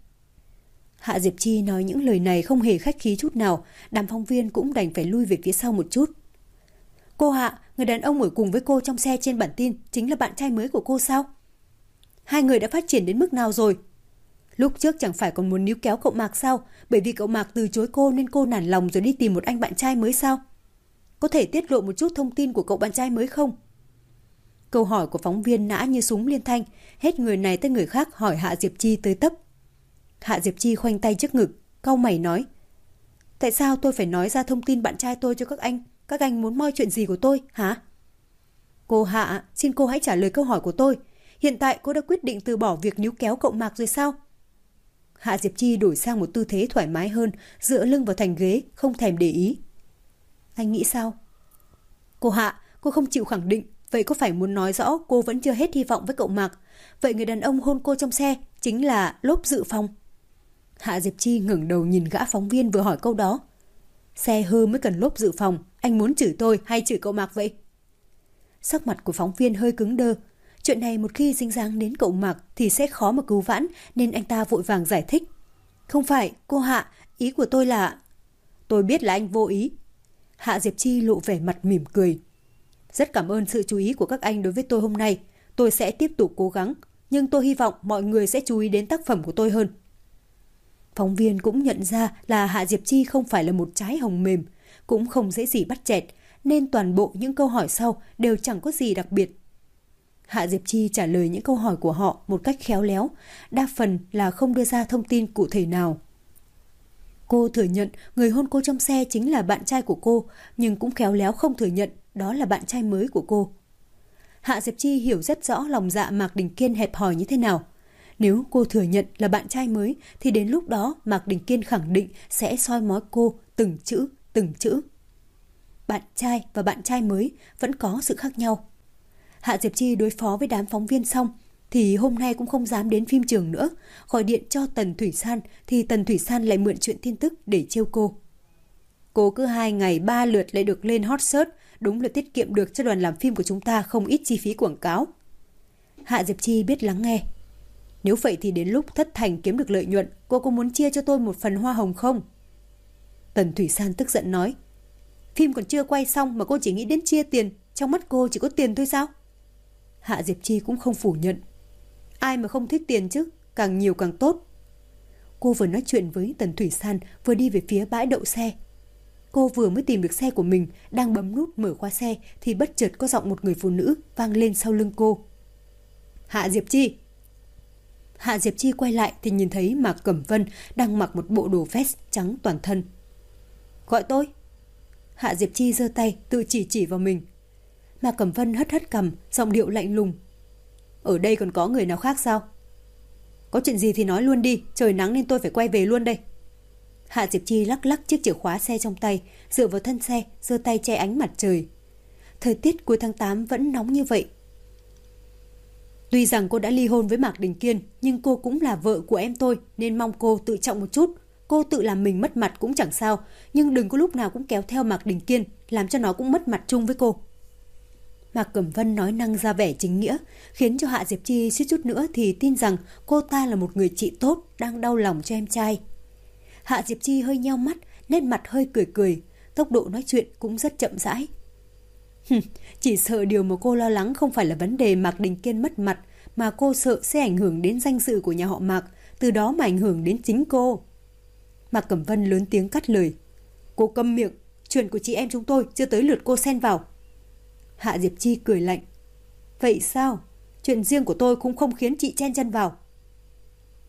Hạ Diệp Chi nói những lời này không hề khách khí chút nào, đám phóng viên cũng đành phải lui về phía sau một chút. Cô Hạ, người đàn ông ở cùng với cô trong xe trên bản tin chính là bạn trai mới của cô sao? Hai người đã phát triển đến mức nào rồi? Lúc trước chẳng phải còn muốn níu kéo cậu Mạc sao? Bởi vì cậu Mạc từ chối cô nên cô nản lòng rồi đi tìm một anh bạn trai mới sao? Có thể tiết lộ một chút thông tin của cậu bạn trai mới không? Câu hỏi của phóng viên nã như súng liên thanh, hết người này tới người khác hỏi Hạ Diệp Chi tới tấp. Hạ Diệp Chi khoanh tay trước ngực, cau mày nói: Tại sao tôi phải nói ra thông tin bạn trai tôi cho các anh? Các anh muốn moi chuyện gì của tôi, hả? Cô Hạ, xin cô hãy trả lời câu hỏi của tôi. Hiện tại cô đã quyết định từ bỏ việc níu kéo cậu Mạc rồi sao? Hạ Diệp Chi đổi sang một tư thế thoải mái hơn, dựa lưng vào thành ghế, không thèm để ý. Anh nghĩ sao? Cô Hạ, cô không chịu khẳng định. Vậy có phải muốn nói rõ cô vẫn chưa hết hy vọng với cậu Mạc? Vậy người đàn ông hôn cô trong xe chính là lốp dự phòng? Hạ Diệp Chi ngẩng đầu nhìn gã phóng viên vừa hỏi câu đó. Xe hư mới cần lốp dự phòng, anh muốn chửi tôi hay chửi cậu Mạc vậy? Sắc mặt của phóng viên hơi cứng đơ. Chuyện này một khi dính dáng đến cậu Mạc thì sẽ khó mà cứu vãn, nên anh ta vội vàng giải thích. Không phải, cô Hạ, ý của tôi là... Tôi biết là anh vô ý. Hạ Diệp Chi lộ vẻ mặt mỉm cười. Rất cảm ơn sự chú ý của các anh đối với tôi hôm nay. Tôi sẽ tiếp tục cố gắng, nhưng tôi hy vọng mọi người sẽ chú ý đến tác phẩm của tôi hơn. Phóng viên cũng nhận ra là Hạ Diệp Chi không phải là một trái hồng mềm, cũng không dễ gì bắt chẹt, nên toàn bộ những câu hỏi sau đều chẳng có gì đặc biệt. Hạ Diệp Chi trả lời những câu hỏi của họ một cách khéo léo, đa phần là không đưa ra thông tin cụ thể nào. Cô thừa nhận người hôn cô trong xe chính là bạn trai của cô, nhưng cũng khéo léo không thừa nhận đó là bạn trai mới của cô. Hạ Diệp Chi hiểu rất rõ lòng dạ Mạc Đình Kiên hẹp hòi như thế nào. Nếu cô thừa nhận là bạn trai mới thì đến lúc đó Mạc Đình Kiên khẳng định sẽ soi mói cô từng chữ, từng chữ. Bạn trai và bạn trai mới vẫn có sự khác nhau. Hạ Diệp Chi đối phó với đám phóng viên xong thì hôm nay cũng không dám đến phim trường nữa. Gọi điện cho Tần Thủy San thì Tần Thủy San lại mượn chuyện tin tức để trêu cô. Cô cứ 2 ngày 3 lượt lại được lên hot search, đúng là tiết kiệm được cho đoàn làm phim của chúng ta không ít chi phí quảng cáo. Hạ Diệp Chi biết lắng nghe. Nếu vậy thì đến lúc thất thành kiếm được lợi nhuận, cô có muốn chia cho tôi một phần hoa hồng không? Tần Thủy San tức giận nói. Phim còn chưa quay xong mà cô chỉ nghĩ đến chia tiền, trong mắt cô chỉ có tiền thôi sao? Hạ Diệp Chi cũng không phủ nhận. Ai mà không thích tiền chứ, càng nhiều càng tốt. Cô vừa nói chuyện với Tần Thủy San vừa đi về phía bãi đậu xe. Cô vừa mới tìm được xe của mình, đang bấm nút mở khóa xe thì bất chợt có giọng một người phụ nữ vang lên sau lưng cô. Hạ Diệp Chi. Hạ Diệp Chi quay lại thì nhìn thấy Mạc Cẩm Vân đang mặc một bộ đồ vest trắng toàn thân. Gọi tôi. Hạ Diệp Chi giơ tay tự chỉ vào mình. Mạc Cẩm Vân hất hất cằm, giọng điệu lạnh lùng. Ở đây còn có người nào khác sao? Có chuyện gì thì nói luôn đi, trời nắng nên tôi phải quay về luôn đây. Hạ Diệp Chi lắc lắc chiếc chìa khóa xe trong tay, dựa vào thân xe, giơ tay che ánh mặt trời. Thời tiết cuối tháng 8 vẫn nóng như vậy. Tuy rằng cô đã ly hôn với Mạc Đình Kiên, nhưng cô cũng là vợ của em tôi, nên mong cô tự trọng một chút. Cô tự làm mình mất mặt cũng chẳng sao, nhưng đừng có lúc nào cũng kéo theo Mạc Đình Kiên, làm cho nó cũng mất mặt chung với cô. Mạc Cẩm Vân nói năng ra vẻ chính nghĩa, khiến cho Hạ Diệp Chi suýt chút nữa thì tin rằng cô ta là một người chị tốt, đang đau lòng cho em trai. Hạ Diệp Chi hơi nheo mắt, nét mặt hơi cười, tốc độ nói chuyện cũng rất chậm rãi. Chỉ sợ điều mà cô lo lắng không phải là vấn đề Mạc Đình Kiên mất mặt, mà cô sợ sẽ ảnh hưởng đến danh dự của nhà họ Mạc, từ đó mà ảnh hưởng đến chính cô. Mạc Cẩm Vân lớn tiếng cắt lời. Cô câm miệng, chuyện của chị em chúng tôi chưa tới lượt cô xen vào. Hạ Diệp Chi cười lạnh. Vậy sao? Chuyện riêng của tôi cũng không khiến chị chen chân vào.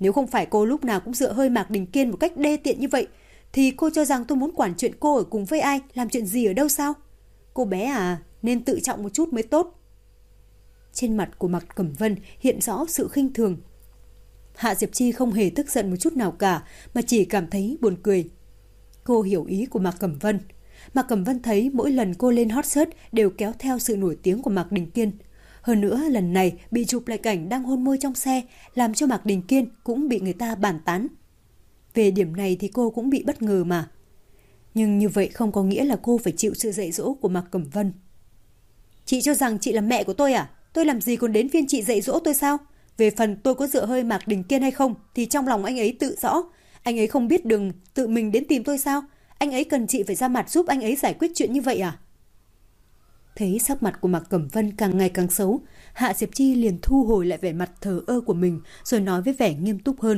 Nếu không phải cô lúc nào cũng dựa hơi Mạc Đình Kiên một cách đê tiện như vậy, thì cô cho rằng tôi muốn quản chuyện cô ở cùng với ai, làm chuyện gì ở đâu sao? Cô bé à, nên tự trọng một chút mới tốt. Trên mặt của Mạc Cẩm Vân hiện rõ sự khinh thường. Hạ Diệp Chi không hề tức giận một chút nào cả, mà chỉ cảm thấy buồn cười. Cô hiểu ý của Mạc Cẩm Vân. Mạc Cẩm Vân thấy mỗi lần cô lên hot search đều kéo theo sự nổi tiếng của Mạc Đình Kiên. Hơn nữa lần này bị chụp lại cảnh đang hôn môi trong xe, làm cho Mạc Đình Kiên cũng bị người ta bàn tán. Về điểm này thì cô cũng bị bất ngờ mà. Nhưng như vậy không có nghĩa là cô phải chịu sự dạy dỗ của Mạc Cẩm Vân. Chị cho rằng chị là mẹ của tôi à? Tôi làm gì còn đến phiên chị dạy dỗ tôi sao? Về phần tôi có dựa hơi Mạc Đình Kiên hay không thì trong lòng anh ấy tự rõ. Anh ấy không biết đường tự mình đến tìm tôi sao? Anh ấy cần chị phải ra mặt giúp anh ấy giải quyết chuyện như vậy à? Thấy sắc mặt của Mạc Cẩm Vân càng ngày càng xấu, Hạ Diệp Chi liền thu hồi lại vẻ mặt thờ ơ của mình rồi nói với vẻ nghiêm túc hơn.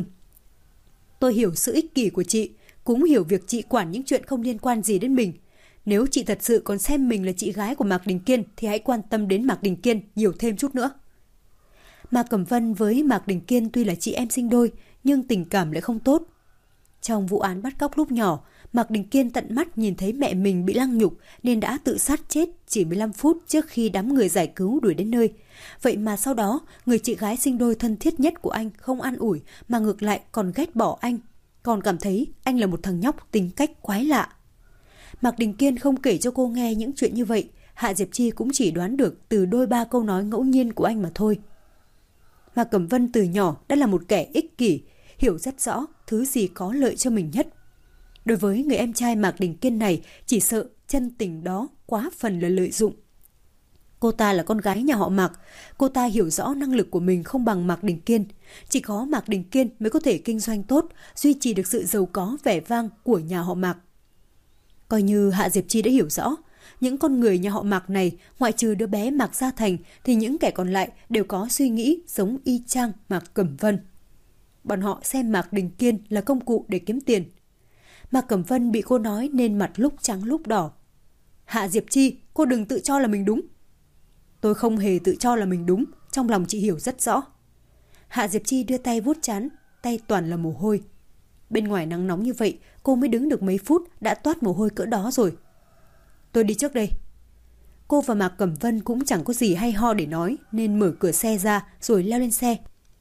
Tôi hiểu sự ích kỷ của chị, cũng hiểu việc chị quản những chuyện không liên quan gì đến mình. Nếu chị thật sự còn xem mình là chị gái của Mạc Đình Kiên thì hãy quan tâm đến Mạc Đình Kiên nhiều thêm chút nữa. Mạc Cẩm Vân với Mạc Đình Kiên tuy là chị em sinh đôi nhưng tình cảm lại không tốt. Trong vụ án bắt cóc lúc nhỏ, Mạc Đình Kiên tận mắt nhìn thấy mẹ mình bị lăng nhục nên đã tự sát chết chỉ 15 phút trước khi đám người giải cứu đuổi đến nơi. Vậy mà sau đó, người chị gái sinh đôi thân thiết nhất của anh không an ủi mà ngược lại còn ghét bỏ anh, còn cảm thấy anh là một thằng nhóc tính cách quái lạ. Mạc Đình Kiên không kể cho cô nghe những chuyện như vậy, Hạ Diệp Chi cũng chỉ đoán được từ đôi ba câu nói ngẫu nhiên của anh mà thôi. Mạc Cẩm Vân từ nhỏ đã là một kẻ ích kỷ, hiểu rất rõ thứ gì có lợi cho mình nhất. Đối với người em trai Mạc Đình Kiên này, chỉ sợ chân tình đó quá phần là lợi dụng. Cô ta là con gái nhà họ Mạc, cô ta hiểu rõ năng lực của mình không bằng Mạc Đình Kiên. Chỉ có Mạc Đình Kiên mới có thể kinh doanh tốt, duy trì được sự giàu có vẻ vang của nhà họ Mạc. Coi như Hạ Diệp Chi đã hiểu rõ, những con người nhà họ Mạc này, ngoại trừ đứa bé Mạc Gia Thành thì những kẻ còn lại đều có suy nghĩ giống y chang Mạc Cẩm Vân. Bọn họ xem Mạc Đình Kiên là công cụ để kiếm tiền. Mạc Cẩm Vân bị cô nói nên mặt lúc trắng lúc đỏ. Hạ Diệp Chi, cô đừng tự cho là mình đúng. Tôi không hề tự cho là mình đúng, trong lòng chị hiểu rất rõ. Hạ Diệp Chi đưa tay vuốt trán, tay toàn là mồ hôi. Bên ngoài nắng nóng như vậy, cô mới đứng được mấy phút đã toát mồ hôi cỡ đó rồi. Tôi đi trước đây. Cô và Mạc Cẩm Vân cũng chẳng có gì hay ho để nói nên mở cửa xe ra rồi leo lên xe.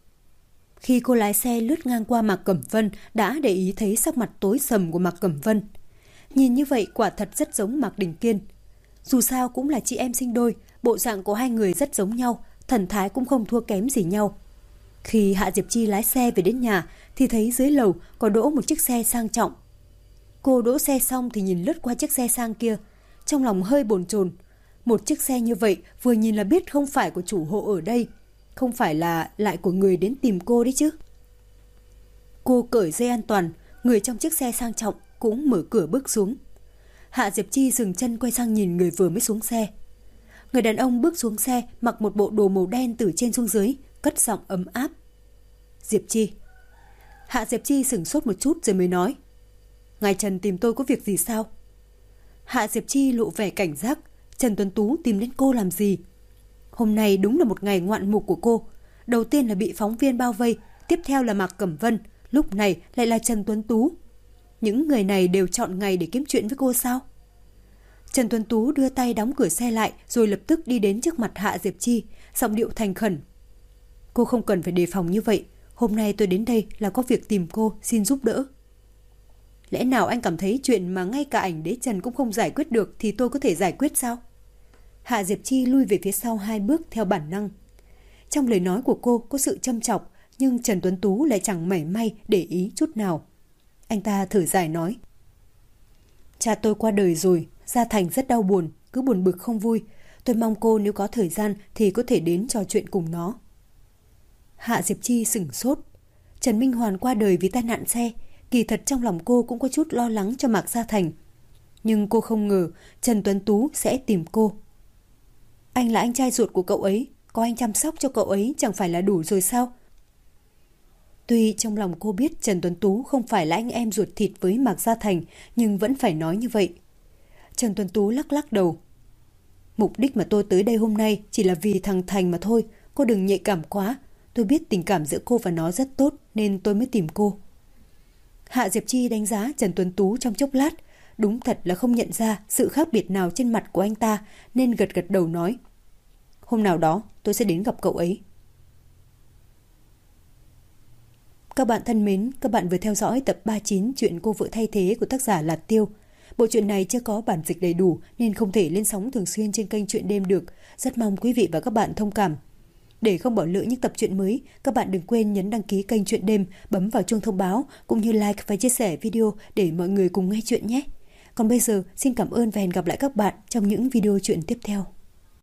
Khi cô lái xe lướt ngang qua Mạc Cẩm Vân đã để ý thấy sắc mặt tối sầm của Mạc Cẩm Vân. Nhìn như vậy quả thật rất giống Mạc Đình Kiên. Dù sao cũng là chị em sinh đôi, bộ dạng của hai người rất giống nhau, thần thái cũng không thua kém gì nhau. Khi Hạ Diệp Chi lái xe về đến nhà thì thấy dưới lầu có đỗ một chiếc xe sang trọng. Cô đỗ xe xong thì nhìn lướt qua chiếc xe sang kia, trong lòng hơi bồn chồn. Một chiếc xe như vậy vừa nhìn là biết không phải của chủ hộ ở đây, không phải là lại của người đến tìm cô đấy chứ. Cô cởi dây an toàn, người trong chiếc xe sang trọng cũng mở cửa bước xuống. Hạ Diệp Chi dừng chân quay sang nhìn người vừa mới xuống xe. Người đàn ông bước xuống xe mặc một bộ đồ màu đen từ trên xuống dưới, cất giọng ấm áp. Diệp Chi. Hạ Diệp Chi sửng sốt một chút rồi mới nói. Ngài Trần tìm tôi có việc gì sao? Hạ Diệp Chi lộ vẻ cảnh giác. Trần Tuấn Tú tìm đến cô làm gì? Hôm nay đúng là một ngày ngoạn mục của cô. Đầu tiên là bị phóng viên bao vây, tiếp theo là Mạc Cẩm Vân, lúc này lại là Trần Tuấn Tú. Những người này đều chọn ngày để kiếm chuyện với cô sao? Trần Tuấn Tú đưa tay đóng cửa xe lại rồi lập tức đi đến trước mặt Hạ Diệp Chi, giọng điệu thành khẩn. Cô không cần phải đề phòng như vậy. Hôm nay tôi đến đây là có việc tìm cô, xin giúp đỡ. Lẽ nào anh cảm thấy chuyện mà ngay cả ảnh đế Trần cũng không giải quyết được thì tôi có thể giải quyết sao? Hạ Diệp Chi lui về phía sau 2 bước theo bản năng. Trong lời nói của cô có sự châm chọc, nhưng Trần Tuấn Tú lại chẳng mảy may để ý chút nào. Anh ta thở dài nói. Cha tôi qua đời rồi, Gia Thành rất đau buồn, cứ buồn bực không vui. Tôi mong cô nếu có thời gian thì có thể đến trò chuyện cùng nó. Hạ Diệp Chi sửng sốt. Trần Minh Hoàn qua đời vì tai nạn xe. Kỳ thật trong lòng cô cũng có chút lo lắng cho Mạc Gia Thành. Nhưng cô không ngờ Trần Tuấn Tú sẽ tìm cô. Anh là anh trai ruột của cậu ấy, có anh chăm sóc cho cậu ấy chẳng phải là đủ rồi sao? Tuy trong lòng cô biết Trần Tuấn Tú không phải là anh em ruột thịt với Mạc Gia Thành, nhưng vẫn phải nói như vậy. Trần Tuấn Tú lắc lắc đầu. Mục đích mà tôi tới đây hôm nay chỉ là vì thằng Thành mà thôi, cô đừng nhạy cảm quá. Tôi biết tình cảm giữa cô và nó rất tốt nên tôi mới tìm cô. Hạ Diệp Chi đánh giá Trần Tuấn Tú trong chốc lát. Đúng thật là không nhận ra sự khác biệt nào trên mặt của anh ta nên gật gật đầu nói. Hôm nào đó tôi sẽ đến gặp cậu ấy. Các bạn thân mến, các bạn vừa theo dõi tập 39 chuyện Cô Vợ Thay Thế của tác giả Lạt Tiêu. Bộ truyện này chưa có bản dịch đầy đủ nên không thể lên sóng thường xuyên trên kênh Truyện Đêm được. Rất mong quý vị và các bạn thông cảm. Để không bỏ lỡ những tập truyện mới, các bạn đừng quên nhấn đăng ký kênh Truyện Đêm, bấm vào chuông thông báo cũng như like và chia sẻ video để mọi người cùng nghe chuyện nhé. Còn bây giờ, xin cảm ơn và hẹn gặp lại các bạn trong những video truyện tiếp theo.